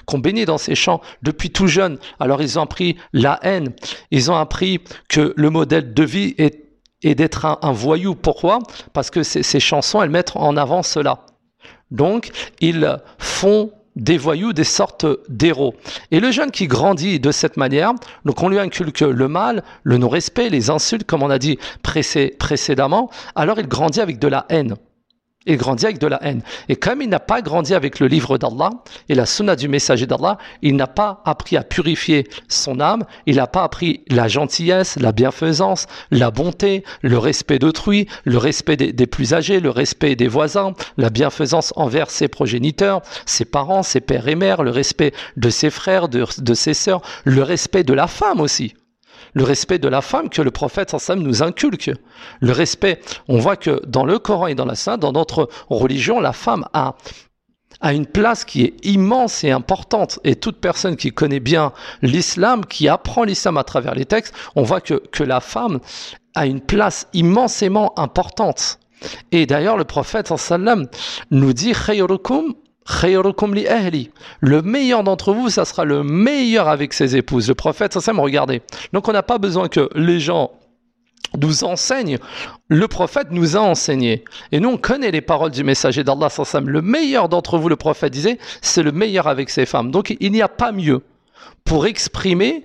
depuis tout jeune. Alors ils ont appris la haine, ils ont appris que le modèle de vie est d'être un voyou. Pourquoi ? Parce que ces chansons, elles mettent en avant cela. Donc, ils font des voyous, des sortes d'héros. Et le jeune qui grandit de cette manière, donc on lui inculque le mal, le non-respect, les insultes, comme on a dit précédemment, alors il grandit avec de la haine. Il grandit avec de la haine. Et comme il n'a pas grandi avec le livre d'Allah et la sunna du messager d'Allah, il n'a pas appris à purifier son âme, il n'a pas appris la gentillesse, la bienfaisance, la bonté, le respect d'autrui, le respect des plus âgés, le respect des voisins, la bienfaisance envers ses progéniteurs, ses parents, ses pères et mères, le respect de ses frères, de ses sœurs, le respect de la femme aussi. Le respect de la femme que le prophète sallam nous inculque. Le respect, on voit que dans le Coran et dans la Sunna, dans notre religion, la femme a une place qui est immense et importante. Et toute personne qui connaît bien l'islam, qui apprend l'islam à travers les textes, on voit que la femme a une place immensément importante. Et d'ailleurs, le prophète sallam nous dit « Khayrukum li ahli » le meilleur d'entre vous, ça sera le meilleur avec ses épouses. Le prophète, regardez. Donc on n'a pas besoin que les gens nous enseignent. Le prophète nous a enseigné. Et nous, on connaît les paroles du messager d'Allah. Le meilleur d'entre vous, le prophète disait, c'est le meilleur avec ses femmes. Donc il n'y a pas mieux pour exprimer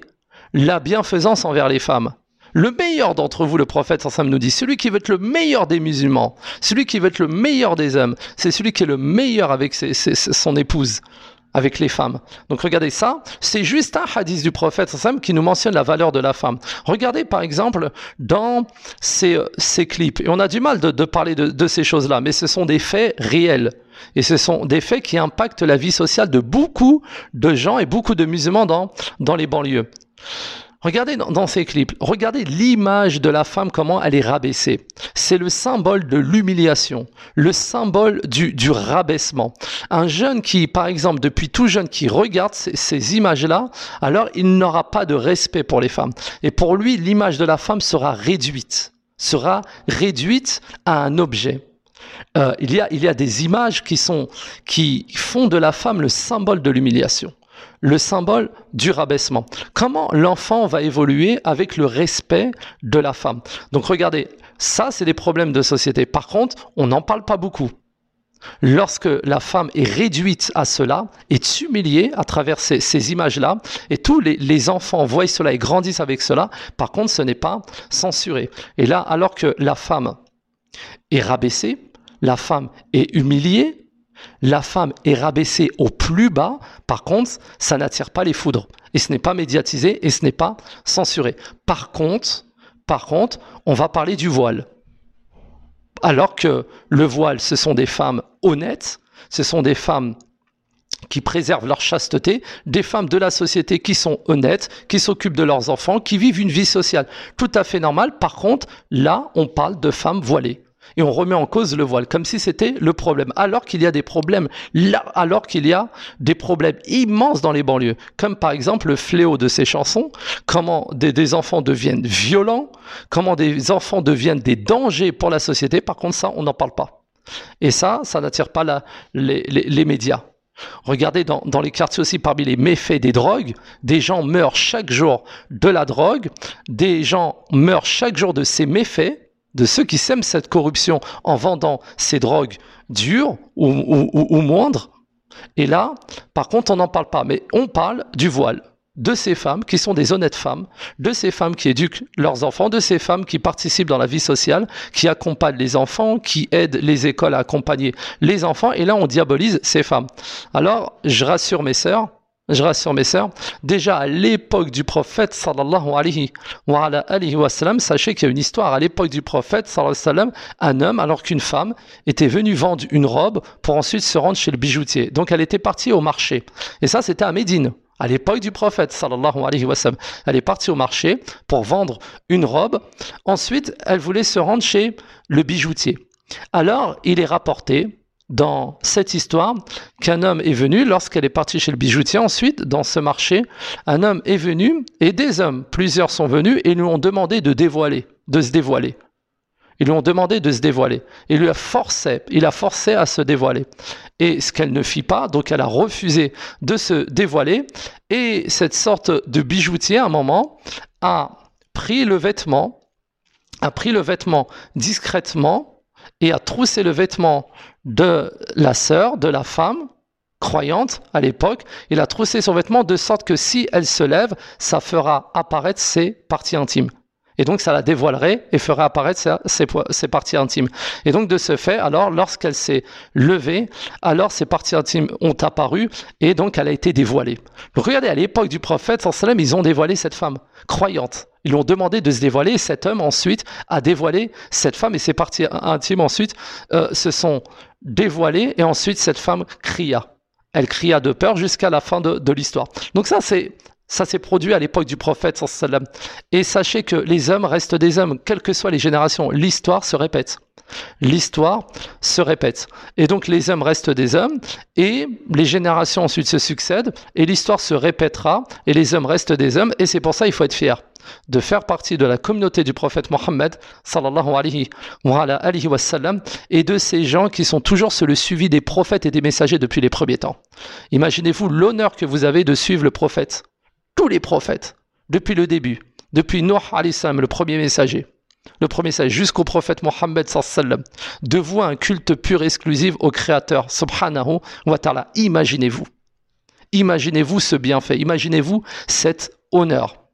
la bienfaisance envers les femmes. Le meilleur d'entre vous, le prophète sallallahu alayhi wa sallam nous dit, celui qui veut être le meilleur des musulmans, celui qui veut être le meilleur des hommes, c'est celui qui est le meilleur avec son épouse, avec les femmes. Donc regardez ça, c'est juste un hadith du prophète sallallahu alayhi wa sallam qui nous mentionne la valeur de la femme. Regardez par exemple dans ces clips, et on a du mal de parler de ces choses-là, mais ce sont des faits réels. Et ce sont des faits qui impactent la vie sociale de beaucoup de gens et beaucoup de musulmans dans les banlieues. Regardez dans ces clips, regardez l'image de la femme, comment elle est rabaissée. C'est le symbole de l'humiliation, le symbole du rabaissement. Un jeune qui, par exemple, depuis tout jeune, qui regarde ces images-là, alors il n'aura pas de respect pour les femmes. Et pour lui, l'image de la femme sera réduite à un objet. Il y a des images qui font de la femme le symbole de l'humiliation, le symbole du rabaissement. Comment l'enfant va évoluer avec le respect de la femme? Donc regardez, ça c'est des problèmes de société. Par contre, on n'en parle pas beaucoup. Lorsque la femme est réduite à cela, est humiliée à travers ces images-là, et tous les enfants voient cela et grandissent avec cela, par contre ce n'est pas censuré. Et là, alors que la femme est rabaissée, la femme est humiliée, la femme est rabaissée au plus bas, par contre, ça n'attire pas les foudres. Et ce n'est pas médiatisé et ce n'est pas censuré. Par contre, on va parler du voile. Alors que le voile, ce sont des femmes honnêtes, ce sont des femmes qui préservent leur chasteté, des femmes de la société qui sont honnêtes, qui s'occupent de leurs enfants, qui vivent une vie sociale tout à fait normale. Par contre, là, on parle de femmes voilées. Et on remet en cause le voile, comme si c'était le problème. Alors qu'il y a des problèmes, alors qu'il y a des problèmes immenses dans les banlieues. Comme par exemple le fléau de ces chansons, comment des enfants deviennent violents, comment des enfants deviennent des dangers pour la société. Par contre, ça, on n'en parle pas. Et ça n'attire pas les médias. Regardez dans les quartiers aussi, parmi les méfaits des drogues, des gens meurent chaque jour de la drogue, des gens meurent chaque jour de ces méfaits, de ceux qui sèment cette corruption en vendant ces drogues dures ou moindres. Et là, par contre, on n'en parle pas, mais on parle du voile, de ces femmes qui sont des honnêtes femmes, de ces femmes qui éduquent leurs enfants, de ces femmes qui participent dans la vie sociale, qui accompagnent les enfants, qui aident les écoles à accompagner les enfants, et là on diabolise ces femmes. Alors, je rassure mes sœurs, déjà à l'époque du prophète sallallahu alayhi wa sallam, sachez qu'il y a une histoire à l'époque du prophète sallallahu alayhi wa sallam, un homme, alors qu'une femme était venue vendre une robe pour ensuite se rendre chez le bijoutier. Donc elle était partie au marché. Et ça, c'était à Médine, à l'époque du prophète sallallahu alayhi wa sallam. Elle est partie au marché pour vendre une robe. Ensuite, elle voulait se rendre chez le bijoutier. Alors, il est rapporté dans cette histoire qu'un homme est venu, lorsqu'elle est partie chez le bijoutier, ensuite, dans ce marché, un homme est venu, et des hommes, plusieurs sont venus, et lui ont demandé de se dévoiler. Ils lui ont demandé de se dévoiler. Il a forcé à se dévoiler. Et ce qu'elle ne fit pas, donc elle a refusé de se dévoiler, et cette sorte de bijoutier, à un moment, a pris le vêtement discrètement, et a troussé le vêtement de la sœur, de la femme croyante à l'époque. Il a troussé son vêtement de sorte que si elle se lève, ça fera apparaître ses parties intimes. Et donc ça la dévoilerait et ferait apparaître ses parties intimes. Et donc de ce fait, alors lorsqu'elle s'est levée, alors ses parties intimes ont apparu et donc elle a été dévoilée. Donc regardez, à l'époque du prophète, sallallahu alayhi wa sallam, ils ont dévoilé cette femme croyante. Ils lui ont demandé de se dévoiler et cet homme ensuite a dévoilé cette femme et ses parties intimes ensuite se sont dévoilées et ensuite cette femme cria. Elle cria de peur jusqu'à la fin de l'histoire. Donc ça s'est produit à l'époque du prophète sallallahu alayhi wa sallam. Et sachez que les hommes restent des hommes, quelles que soient les générations. L'histoire se répète. Et donc les hommes restent des hommes et les générations ensuite se succèdent et l'histoire se répétera et les hommes restent des hommes et c'est pour ça qu'il faut être fier de faire partie de la communauté du prophète Mohammed sallallahu alayhi wa sallam et de ces gens qui sont toujours sur le suivi des prophètes et des messagers depuis les premiers temps. Imaginez-vous l'honneur que vous avez de suivre le prophète, tous les prophètes, depuis le début, depuis Nuh alayhi salam, le premier messager, jusqu'au prophète Mohammed sallallahu alayhi wa sallam, de vouer un culte pur et exclusif au Créateur subhanahu wa ta'ala. Imaginez-vous ce bienfait, imaginez-vous cet honneur.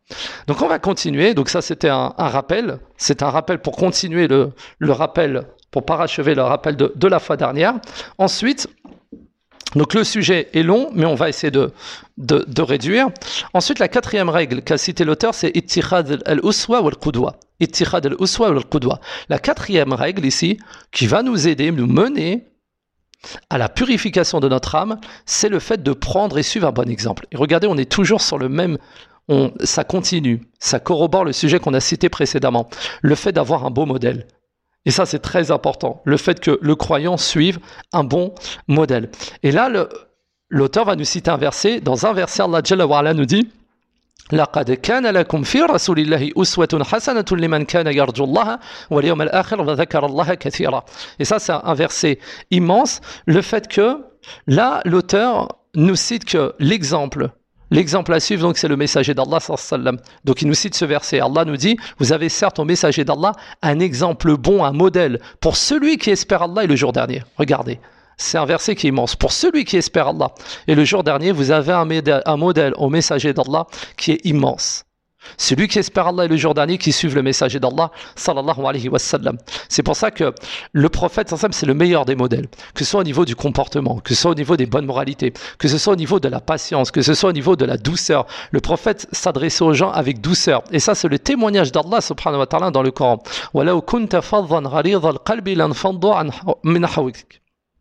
Donc on va continuer. Donc ça c'était un rappel. C'est un rappel pour continuer le rappel, pour parachever le rappel de la fois dernière. Ensuite, donc le sujet est long, mais on va essayer de réduire. Ensuite, la quatrième règle qu'a cité l'auteur, c'est ittikhad al-uswa wal-qudwa. Ittikhad al-uswa wal-qudwa. La quatrième règle ici, qui va nous aider, nous mener à la purification de notre âme, c'est le fait de prendre et suivre un bon exemple. Et regardez, on est toujours sur le même... ça continue, ça corrobore le sujet qu'on a cité précédemment. Le fait d'avoir un beau modèle. Et ça, c'est très important. Le fait que le croyant suive un bon modèle. Et là, l'auteur va nous citer un verset. Dans un verset, Allah Jalla wa Ala nous dit لَقَدْ كَانَ لَكُمْ فِي رَسُولِ اللَّهِ أُسْوَةٌ حَسَنَةٌ لِمَنْ كَانَ يَرْجُو اللَّهَ وَالْيَوْمَ الْآخِرَ وَذَكَرَ اللَّهَ كَثِيرًا. Et ça, c'est un verset immense. Le fait que, là, l'auteur nous cite que l'exemple à suivre, donc, c'est le messager d'Allah, sallallahu alayhi wa sallam. Donc, il nous cite ce verset. Allah nous dit, vous avez certes au messager d'Allah un exemple bon, un modèle pour celui qui espère Allah et le jour dernier. Regardez. C'est un verset qui est immense. Pour celui qui espère Allah et le jour dernier, vous avez un modèle au messager d'Allah qui est immense. Celui qui espère Allah et le jour dernier, qui suit le messager d'Allah, sallallahu alayhi wa sallam. C'est pour ça que le prophète, c'est le meilleur des modèles. Que ce soit au niveau du comportement, que ce soit au niveau des bonnes moralités, que ce soit au niveau de la patience, que ce soit au niveau de la douceur. Le prophète s'adressait aux gens avec douceur. Et ça, c'est le témoignage d'Allah, subhanahu wa ta'ala, dans le Coran. وَلَوْ كُنْتَ فَضًّا غَلِيظَ الْقَلْبِ لَانْفَضُّوا مِنْ حَوْلِكَ.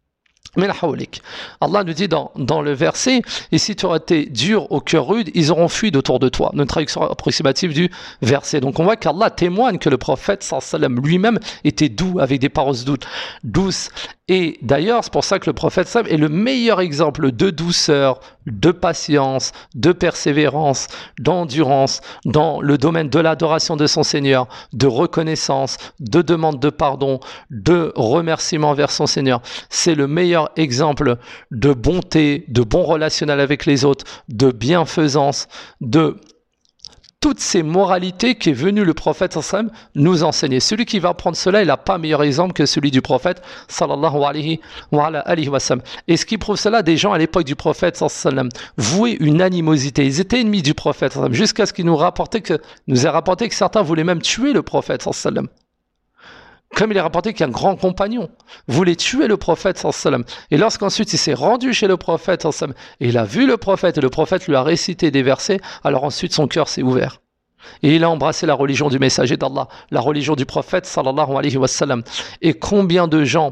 Allah nous dit dans le verset, et si tu aurais été dur au cœur rude, ils auront fui d'autour de toi. Une traduction approximative du verset. Donc on voit qu'Allah témoigne que le prophète sallallahu alayhi wa sallam lui-même était doux, avec des paroles douces. Et d'ailleurs, c'est pour ça que le prophète sallallahu alayhi wa sallam est le meilleur exemple de douceur, de patience, de persévérance, d'endurance dans le domaine de l'adoration de son Seigneur, de reconnaissance, de demande de pardon, de remerciement vers son Seigneur. C'est le meilleur exemple de bonté, de bon relationnel avec les autres, de bienfaisance, de toutes ces moralités qu'est venu le prophète sallallahu alayhi wa sallam nous enseigner. Celui qui va apprendre cela, il n'a pas meilleur exemple que celui du prophète sallallahu alayhi wa sallam. Et ce qui prouve cela, des gens à l'époque du prophète sallallahu alayhi wa sallam vouaient une animosité. Ils étaient ennemis du prophète sallallahu alayhi wa sallam, jusqu'à ce qu'il nous ait rapporté que certains voulaient même tuer le prophète sallallahu alayhi wa sallam. Comme il est rapporté qu'un grand compagnon voulait tuer le prophète sallallahu alayhi wa sallam. Et lorsqu'ensuite il s'est rendu chez le prophète sallallahu alayhi wa sallam, et il a vu le prophète, et le prophète lui a récité des versets, alors ensuite son cœur s'est ouvert. Et il a embrassé la religion du messager d'Allah, la religion du prophète sallallahu alayhi wa sallam. Et combien de gens,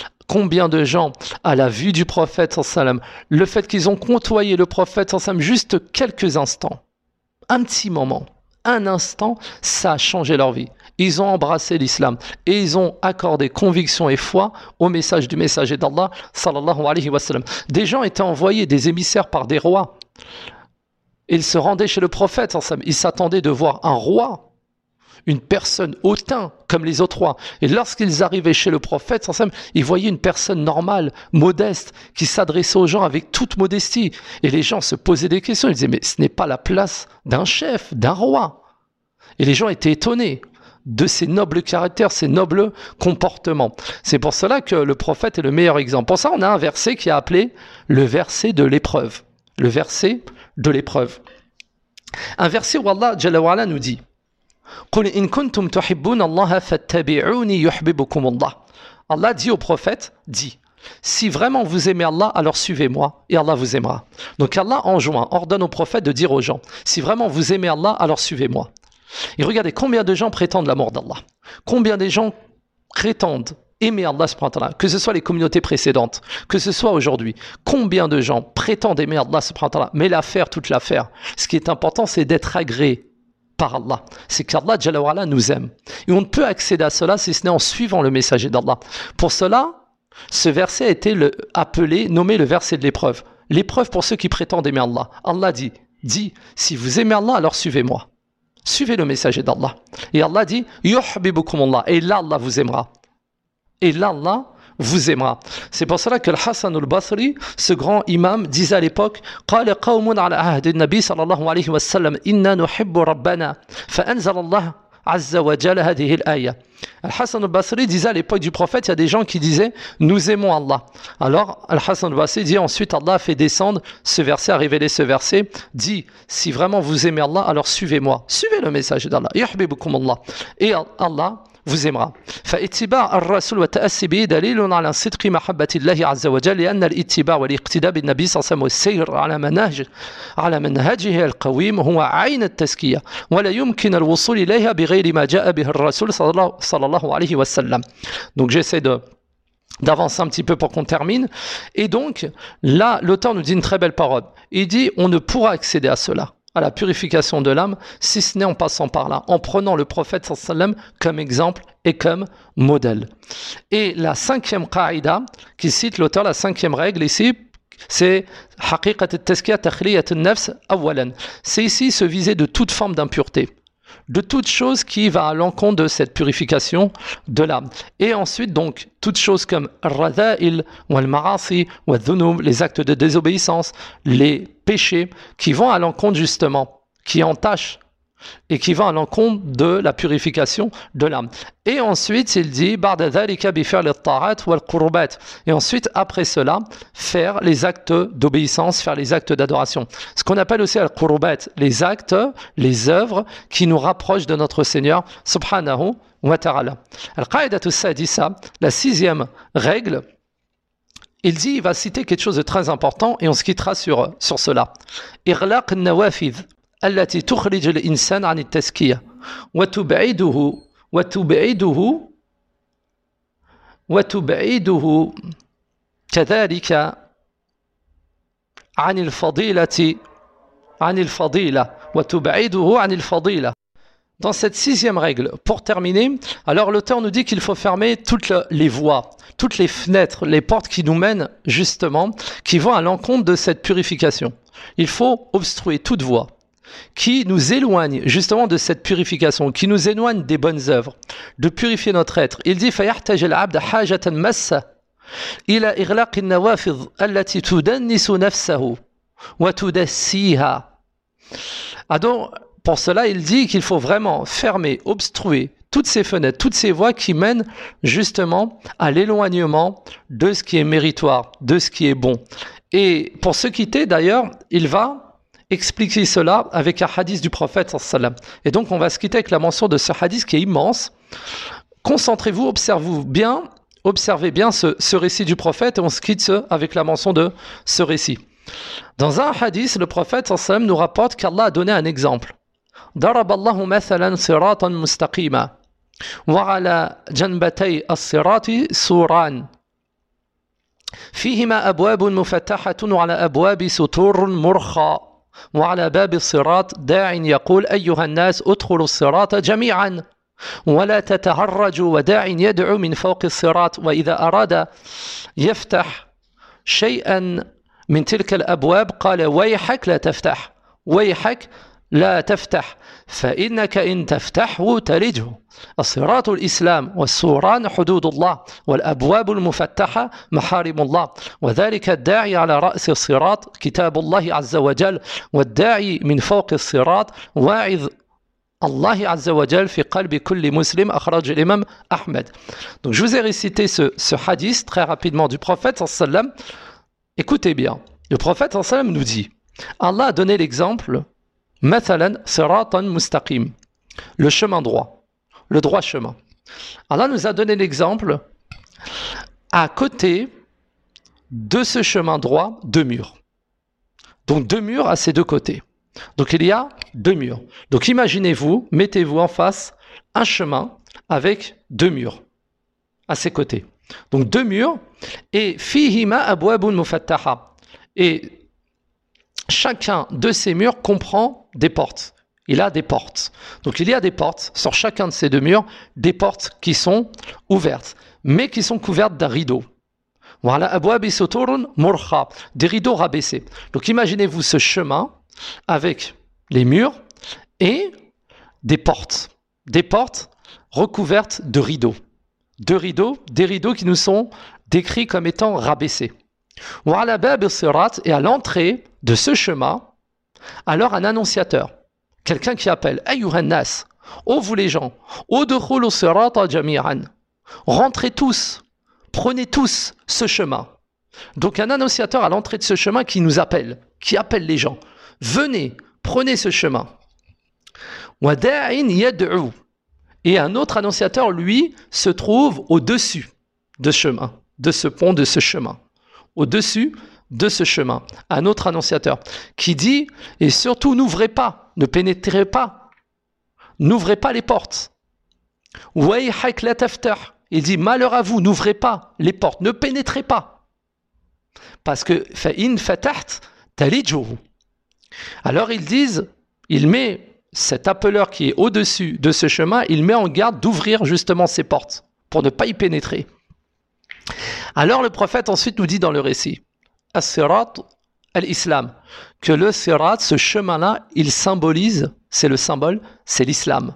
à la vue du prophète sallallahu alayhi wa sallam, le fait qu'ils ont côtoyé le prophète sallallahu alayhi wa sallam juste quelques instants, un petit moment, un instant, ça a changé leur vie. Ils ont embrassé l'islam et ils ont accordé conviction et foi au message du messager d'Allah sallallahu alayhi wa sallam. Des gens étaient envoyés, des émissaires par des rois. Ils se rendaient chez le prophète sallallahu alayhi wa sallam. Ils s'attendaient de voir un roi, une personne hautain comme les autres rois. Et lorsqu'ils arrivaient chez le prophète sallallahu alayhi wa sallam, ils voyaient une personne normale, modeste, qui s'adressait aux gens avec toute modestie. Et les gens se posaient des questions. Ils disaient, mais ce n'est pas la place d'un chef, d'un roi. Et les gens étaient étonnés de ces nobles caractères, ces nobles comportements. C'est pour cela que le prophète est le meilleur exemple. Pour ça, on a un verset qui est appelé le verset de l'épreuve. Le verset de l'épreuve. Un verset où Allah Jalla wa Ala nous dit قُلْ إِن كُنْتُمْ تُحِبُّونَ اللَّهَ فَاتَّبِعُونِي يُحْبِبُكُمُ اللَّهُ. Allah dit au prophète, dit, si vraiment vous aimez Allah, alors suivez-moi et Allah vous aimera. Donc Allah enjoint, ordonne au prophète de dire aux gens, si vraiment vous aimez Allah, alors suivez-moi. Et regardez combien de gens prétendent l'amour d'Allah. Combien de gens prétendent aimer Allah subhanahu wa ta'ala, que ce soit les communautés précédentes, que ce soit aujourd'hui. Combien de gens prétendent aimer Allah subhanahu wa ta'ala, mais l'affaire, toute l'affaire. Ce qui est important, c'est d'être agréé par Allah. C'est qu'Allah Jalla wa Ala nous aime. Et on ne peut accéder à cela si ce n'est en suivant le messager d'Allah. Pour cela, ce verset a été nommé le verset de l'épreuve. L'épreuve pour ceux qui prétendent aimer Allah. Allah dit, si vous aimez Allah, alors suivez-moi. Suivez le messager d'Allah. Et Allah dit, yuhibbukumullah. Et là, Allah vous aimera. Et là, Allah vous aimera. C'est pour cela que le Hassan al-Basri, ce grand imam, disait à l'époque, قال قوم على عهد النبي صلى الله عليه وسلم إنا نحب ربنا فأنزل الله عز وجل هذه الآية Al-Hassan al-Basri disait à l'époque du prophète, il y a des gens qui disaient « Nous aimons Allah ». Alors, Al-Hassan al-Basri dit ensuite, Allah a fait descendre ce verset, a révélé ce verset, dit « Si vraiment vous aimez Allah, alors suivez-moi. Suivez le message d'Allah. Yuhibbukum Allah. Et Allah vous aimera. فاتباع الرسول والتأسي به دليل على صدق محبة الله عز وجل لأن الاتباع والاقتداء بالنبي صلى الله عليه وسلم والسير على منهجه القويم هو عين التزكية ولا يمكن الوصول إليها بغير ما جاء به الرسول صلى الله عليه وسلم. Donc j'essaie d'avancer un petit peu pour qu'on termine. Et donc, là, l'auteur nous dit une très belle parole. Il dit, on ne pourra accéder à cela, à la purification de l'âme, si ce n'est en passant par là, en prenant le prophète sallam comme exemple et comme modèle. Et la cinquième qaïda, qui cite l'auteur, la cinquième règle ici, c'est haqiqat at-tazkiyah takhliyat an-nafs awwalan. C'est ici se viser de toute forme d'impureté, de toute chose qui va à l'encontre de cette purification de l'âme. Et ensuite, donc, toutes choses comme al-radha'il, ou al-ma'asi, ou al-dhunub, les actes de désobéissance, les péchés qui vont à l'encontre justement, qui entachent et qui vont à l'encontre de la purification de l'âme. Et ensuite, il dit, ba'da dhalika bi fi'l at-ta'at wal qurbat. Et ensuite, après cela, faire les actes d'obéissance, faire les actes d'adoration. Ce qu'on appelle aussi al-qurbat, les actes, les œuvres qui nous rapprochent de notre Seigneur, subhanahu wa ta'ala. Al-qa'idatu sadisa, la sixième règle, il dit, il va citer quelque chose de très important et on se quittera sur cela. Irlaq an-nawafidh التي تخرج الإنسان عن التزكية وتبعده كذلك عن الفضيلة وتبعده عن الفضيلة. Dans cette sixième règle, pour terminer, alors l'auteur nous dit qu'il faut fermer toutes les voies, toutes les fenêtres, les portes qui nous mènent justement, qui vont à l'encontre de cette purification. Il faut obstruer toute voie qui nous éloigne justement de cette purification, qui nous éloigne des bonnes œuvres, de purifier notre être. Il dit فَيَحْتَجِ الْعَبْدَ حَاجَةً مَسَّةً إِلَى إغلاق النوافذ التي تدنس نفسه وتدسيها. Donc, pour cela, il dit qu'il faut vraiment fermer, obstruer toutes ces fenêtres, toutes ces voies qui mènent justement à l'éloignement de ce qui est méritoire, de ce qui est bon. Et pour se quitter, d'ailleurs, il va expliquer cela avec un hadith du prophète sallam. Et donc on va se quitter avec la mention de ce hadith qui est immense. Concentrez-vous, observez bien ce récit du prophète et on se quitte avec la mention de ce récit. Dans un hadith, le prophète sallam nous rapporte qu'Allah a donné un exemple. ضرب الله مثلا صراطا مستقيما وعلى جنبتي الصراط سوران فيهما أبواب مفتحة وعلى أبواب ستور مرخى وعلى باب الصراط داع يقول أيها الناس ادخلوا الصراط جميعا ولا تتهرجوا وداع يدعو من فوق الصراط وإذا أراد يفتح شيئا من تلك الأبواب قال ويحك لا تفتح ويحك لا تفتح فإنك إن تفتحه تلجه الصراط الإسلام والسوران حدود الله والأبواب المفتحة محارم الله وذلك الداعي على رأس الصراط كتاب الله عز وجل والداعي من فوق الصراط واعظ الله عز وجل في قلب كل مسلم أخرج الإمام أحمد. Donc je vous ai récité ce hadith très rapidement du prophète sallam. Écoutez bien, le prophète sallam nous dit, Allah a donné l'exemple Mathalan siratan mustaqim, le chemin droit, le droit chemin. Allah nous a donné l'exemple à côté de ce chemin droit, deux murs. Donc deux murs à ces deux côtés. Donc il y a deux murs. Donc imaginez-vous, mettez-vous en face un chemin avec deux murs à ses côtés. Donc deux murs et fihima abwabun mufattaha. Et chacun de ces murs comprend des portes. Il a des portes. Donc il y a des portes sur chacun de ces deux murs, des portes qui sont ouvertes, mais qui sont couvertes d'un rideau. Voilà, abwabi suturun murkha, des rideaux rabaissés. Donc imaginez-vous ce chemin avec les murs et des portes recouvertes de rideaux. Des rideaux qui nous sont décrits comme étant rabaissés. Voilà, bab sirat, et à l'entrée de ce chemin, alors un annonciateur, quelqu'un qui appelle Ayyuhan nas, ô vous les gens, udkhulu sirata jami'an, rentrez tous, prenez tous ce chemin. Donc un annonciateur à l'entrée de ce chemin qui nous appelle, qui appelle les gens. Venez, prenez ce chemin. Wa da'in yad'u. Et un autre annonciateur, lui, se trouve au-dessus de ce chemin, de ce pont, de ce chemin. Au-dessus de ce chemin. Un autre annonciateur qui dit, et surtout n'ouvrez pas, ne pénétrez pas, n'ouvrez pas les portes. Wayhak la taftah. Il dit, malheur à vous, n'ouvrez pas les portes, ne pénétrez pas. Parce que fa'in fataht talijuhu. Alors ils disent, il met cet appeleur qui est au-dessus de ce chemin, il met en garde d'ouvrir justement ces portes pour ne pas y pénétrer. Alors le prophète ensuite nous dit dans le récit, as-sirat al-islam, que le sirat, ce chemin-là, il symbolise, c'est le symbole, c'est l'islam.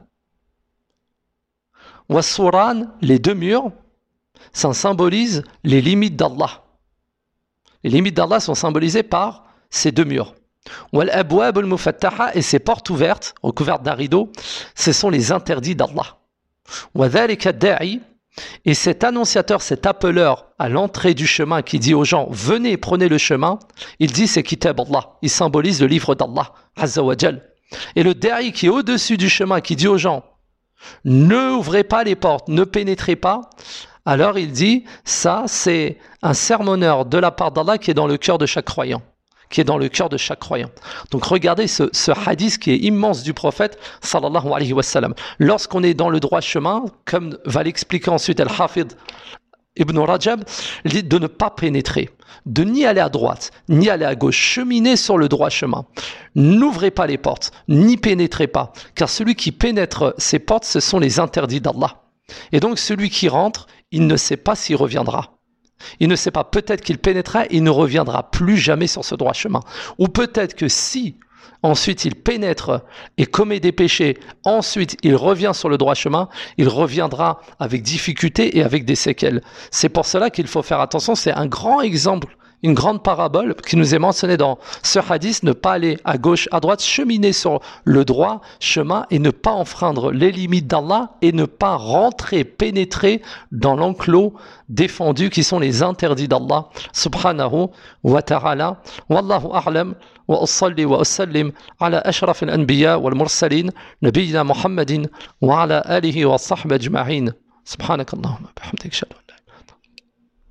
Was-suran, les deux murs, ça symbolise les limites d'Allah. Les limites d'Allah sont symbolisées par ces deux murs. Wal-abwab al-mufattaha, et ces portes ouvertes, recouvertes d'un rideau, ce sont les interdits d'Allah. Wa dhalika da'i, et cet annonciateur, cet appeleur à l'entrée du chemin qui dit aux gens, venez, prenez le chemin, il dit c'est Kitab Allah, il symbolise le livre d'Allah, Azza wa Jal. Et le da'i qui est au-dessus du chemin, qui dit aux gens, ne ouvrez pas les portes, ne pénétrez pas, alors il dit, ça c'est un sermonneur de la part d'Allah qui est dans le cœur de chaque croyant. Qui est dans le cœur de chaque croyant. Donc regardez ce hadith qui est immense du prophète sallallahu alayhi wa sallam. Lorsqu'on est dans le droit chemin, comme va l'expliquer ensuite Al-Hafid Ibn Rajab, il dit de ne pas pénétrer, de ni aller à droite, ni aller à gauche, cheminer sur le droit chemin. N'ouvrez pas les portes, n'y pénétrez pas, car celui qui pénètre ces portes, ce sont les interdits d'Allah. Et donc celui qui rentre, il ne sait pas s'il reviendra. Il ne sait pas, peut-être qu'il pénétrera et il ne reviendra plus jamais sur ce droit chemin. Ou peut-être que si ensuite il pénètre et commet des péchés, ensuite il revient sur le droit chemin, il reviendra avec difficulté et avec des séquelles. C'est pour cela qu'il faut faire attention, c'est un grand exemple, une grande parabole qui nous est mentionnée dans ce hadith, ne pas aller à gauche, à droite, cheminer sur le droit chemin et ne pas enfreindre les limites d'Allah et ne pas rentrer, pénétrer dans l'enclos défendu qui sont les interdits d'Allah subhanahu wa ta'ala. Wallahu a'lam wa usalli wa usallim ala ashraf al-anbiya wal mursalin nabiyina Muhammadin wa ala alihi wa sahbihi ajma'in. Subhanakallahumma bihamdika.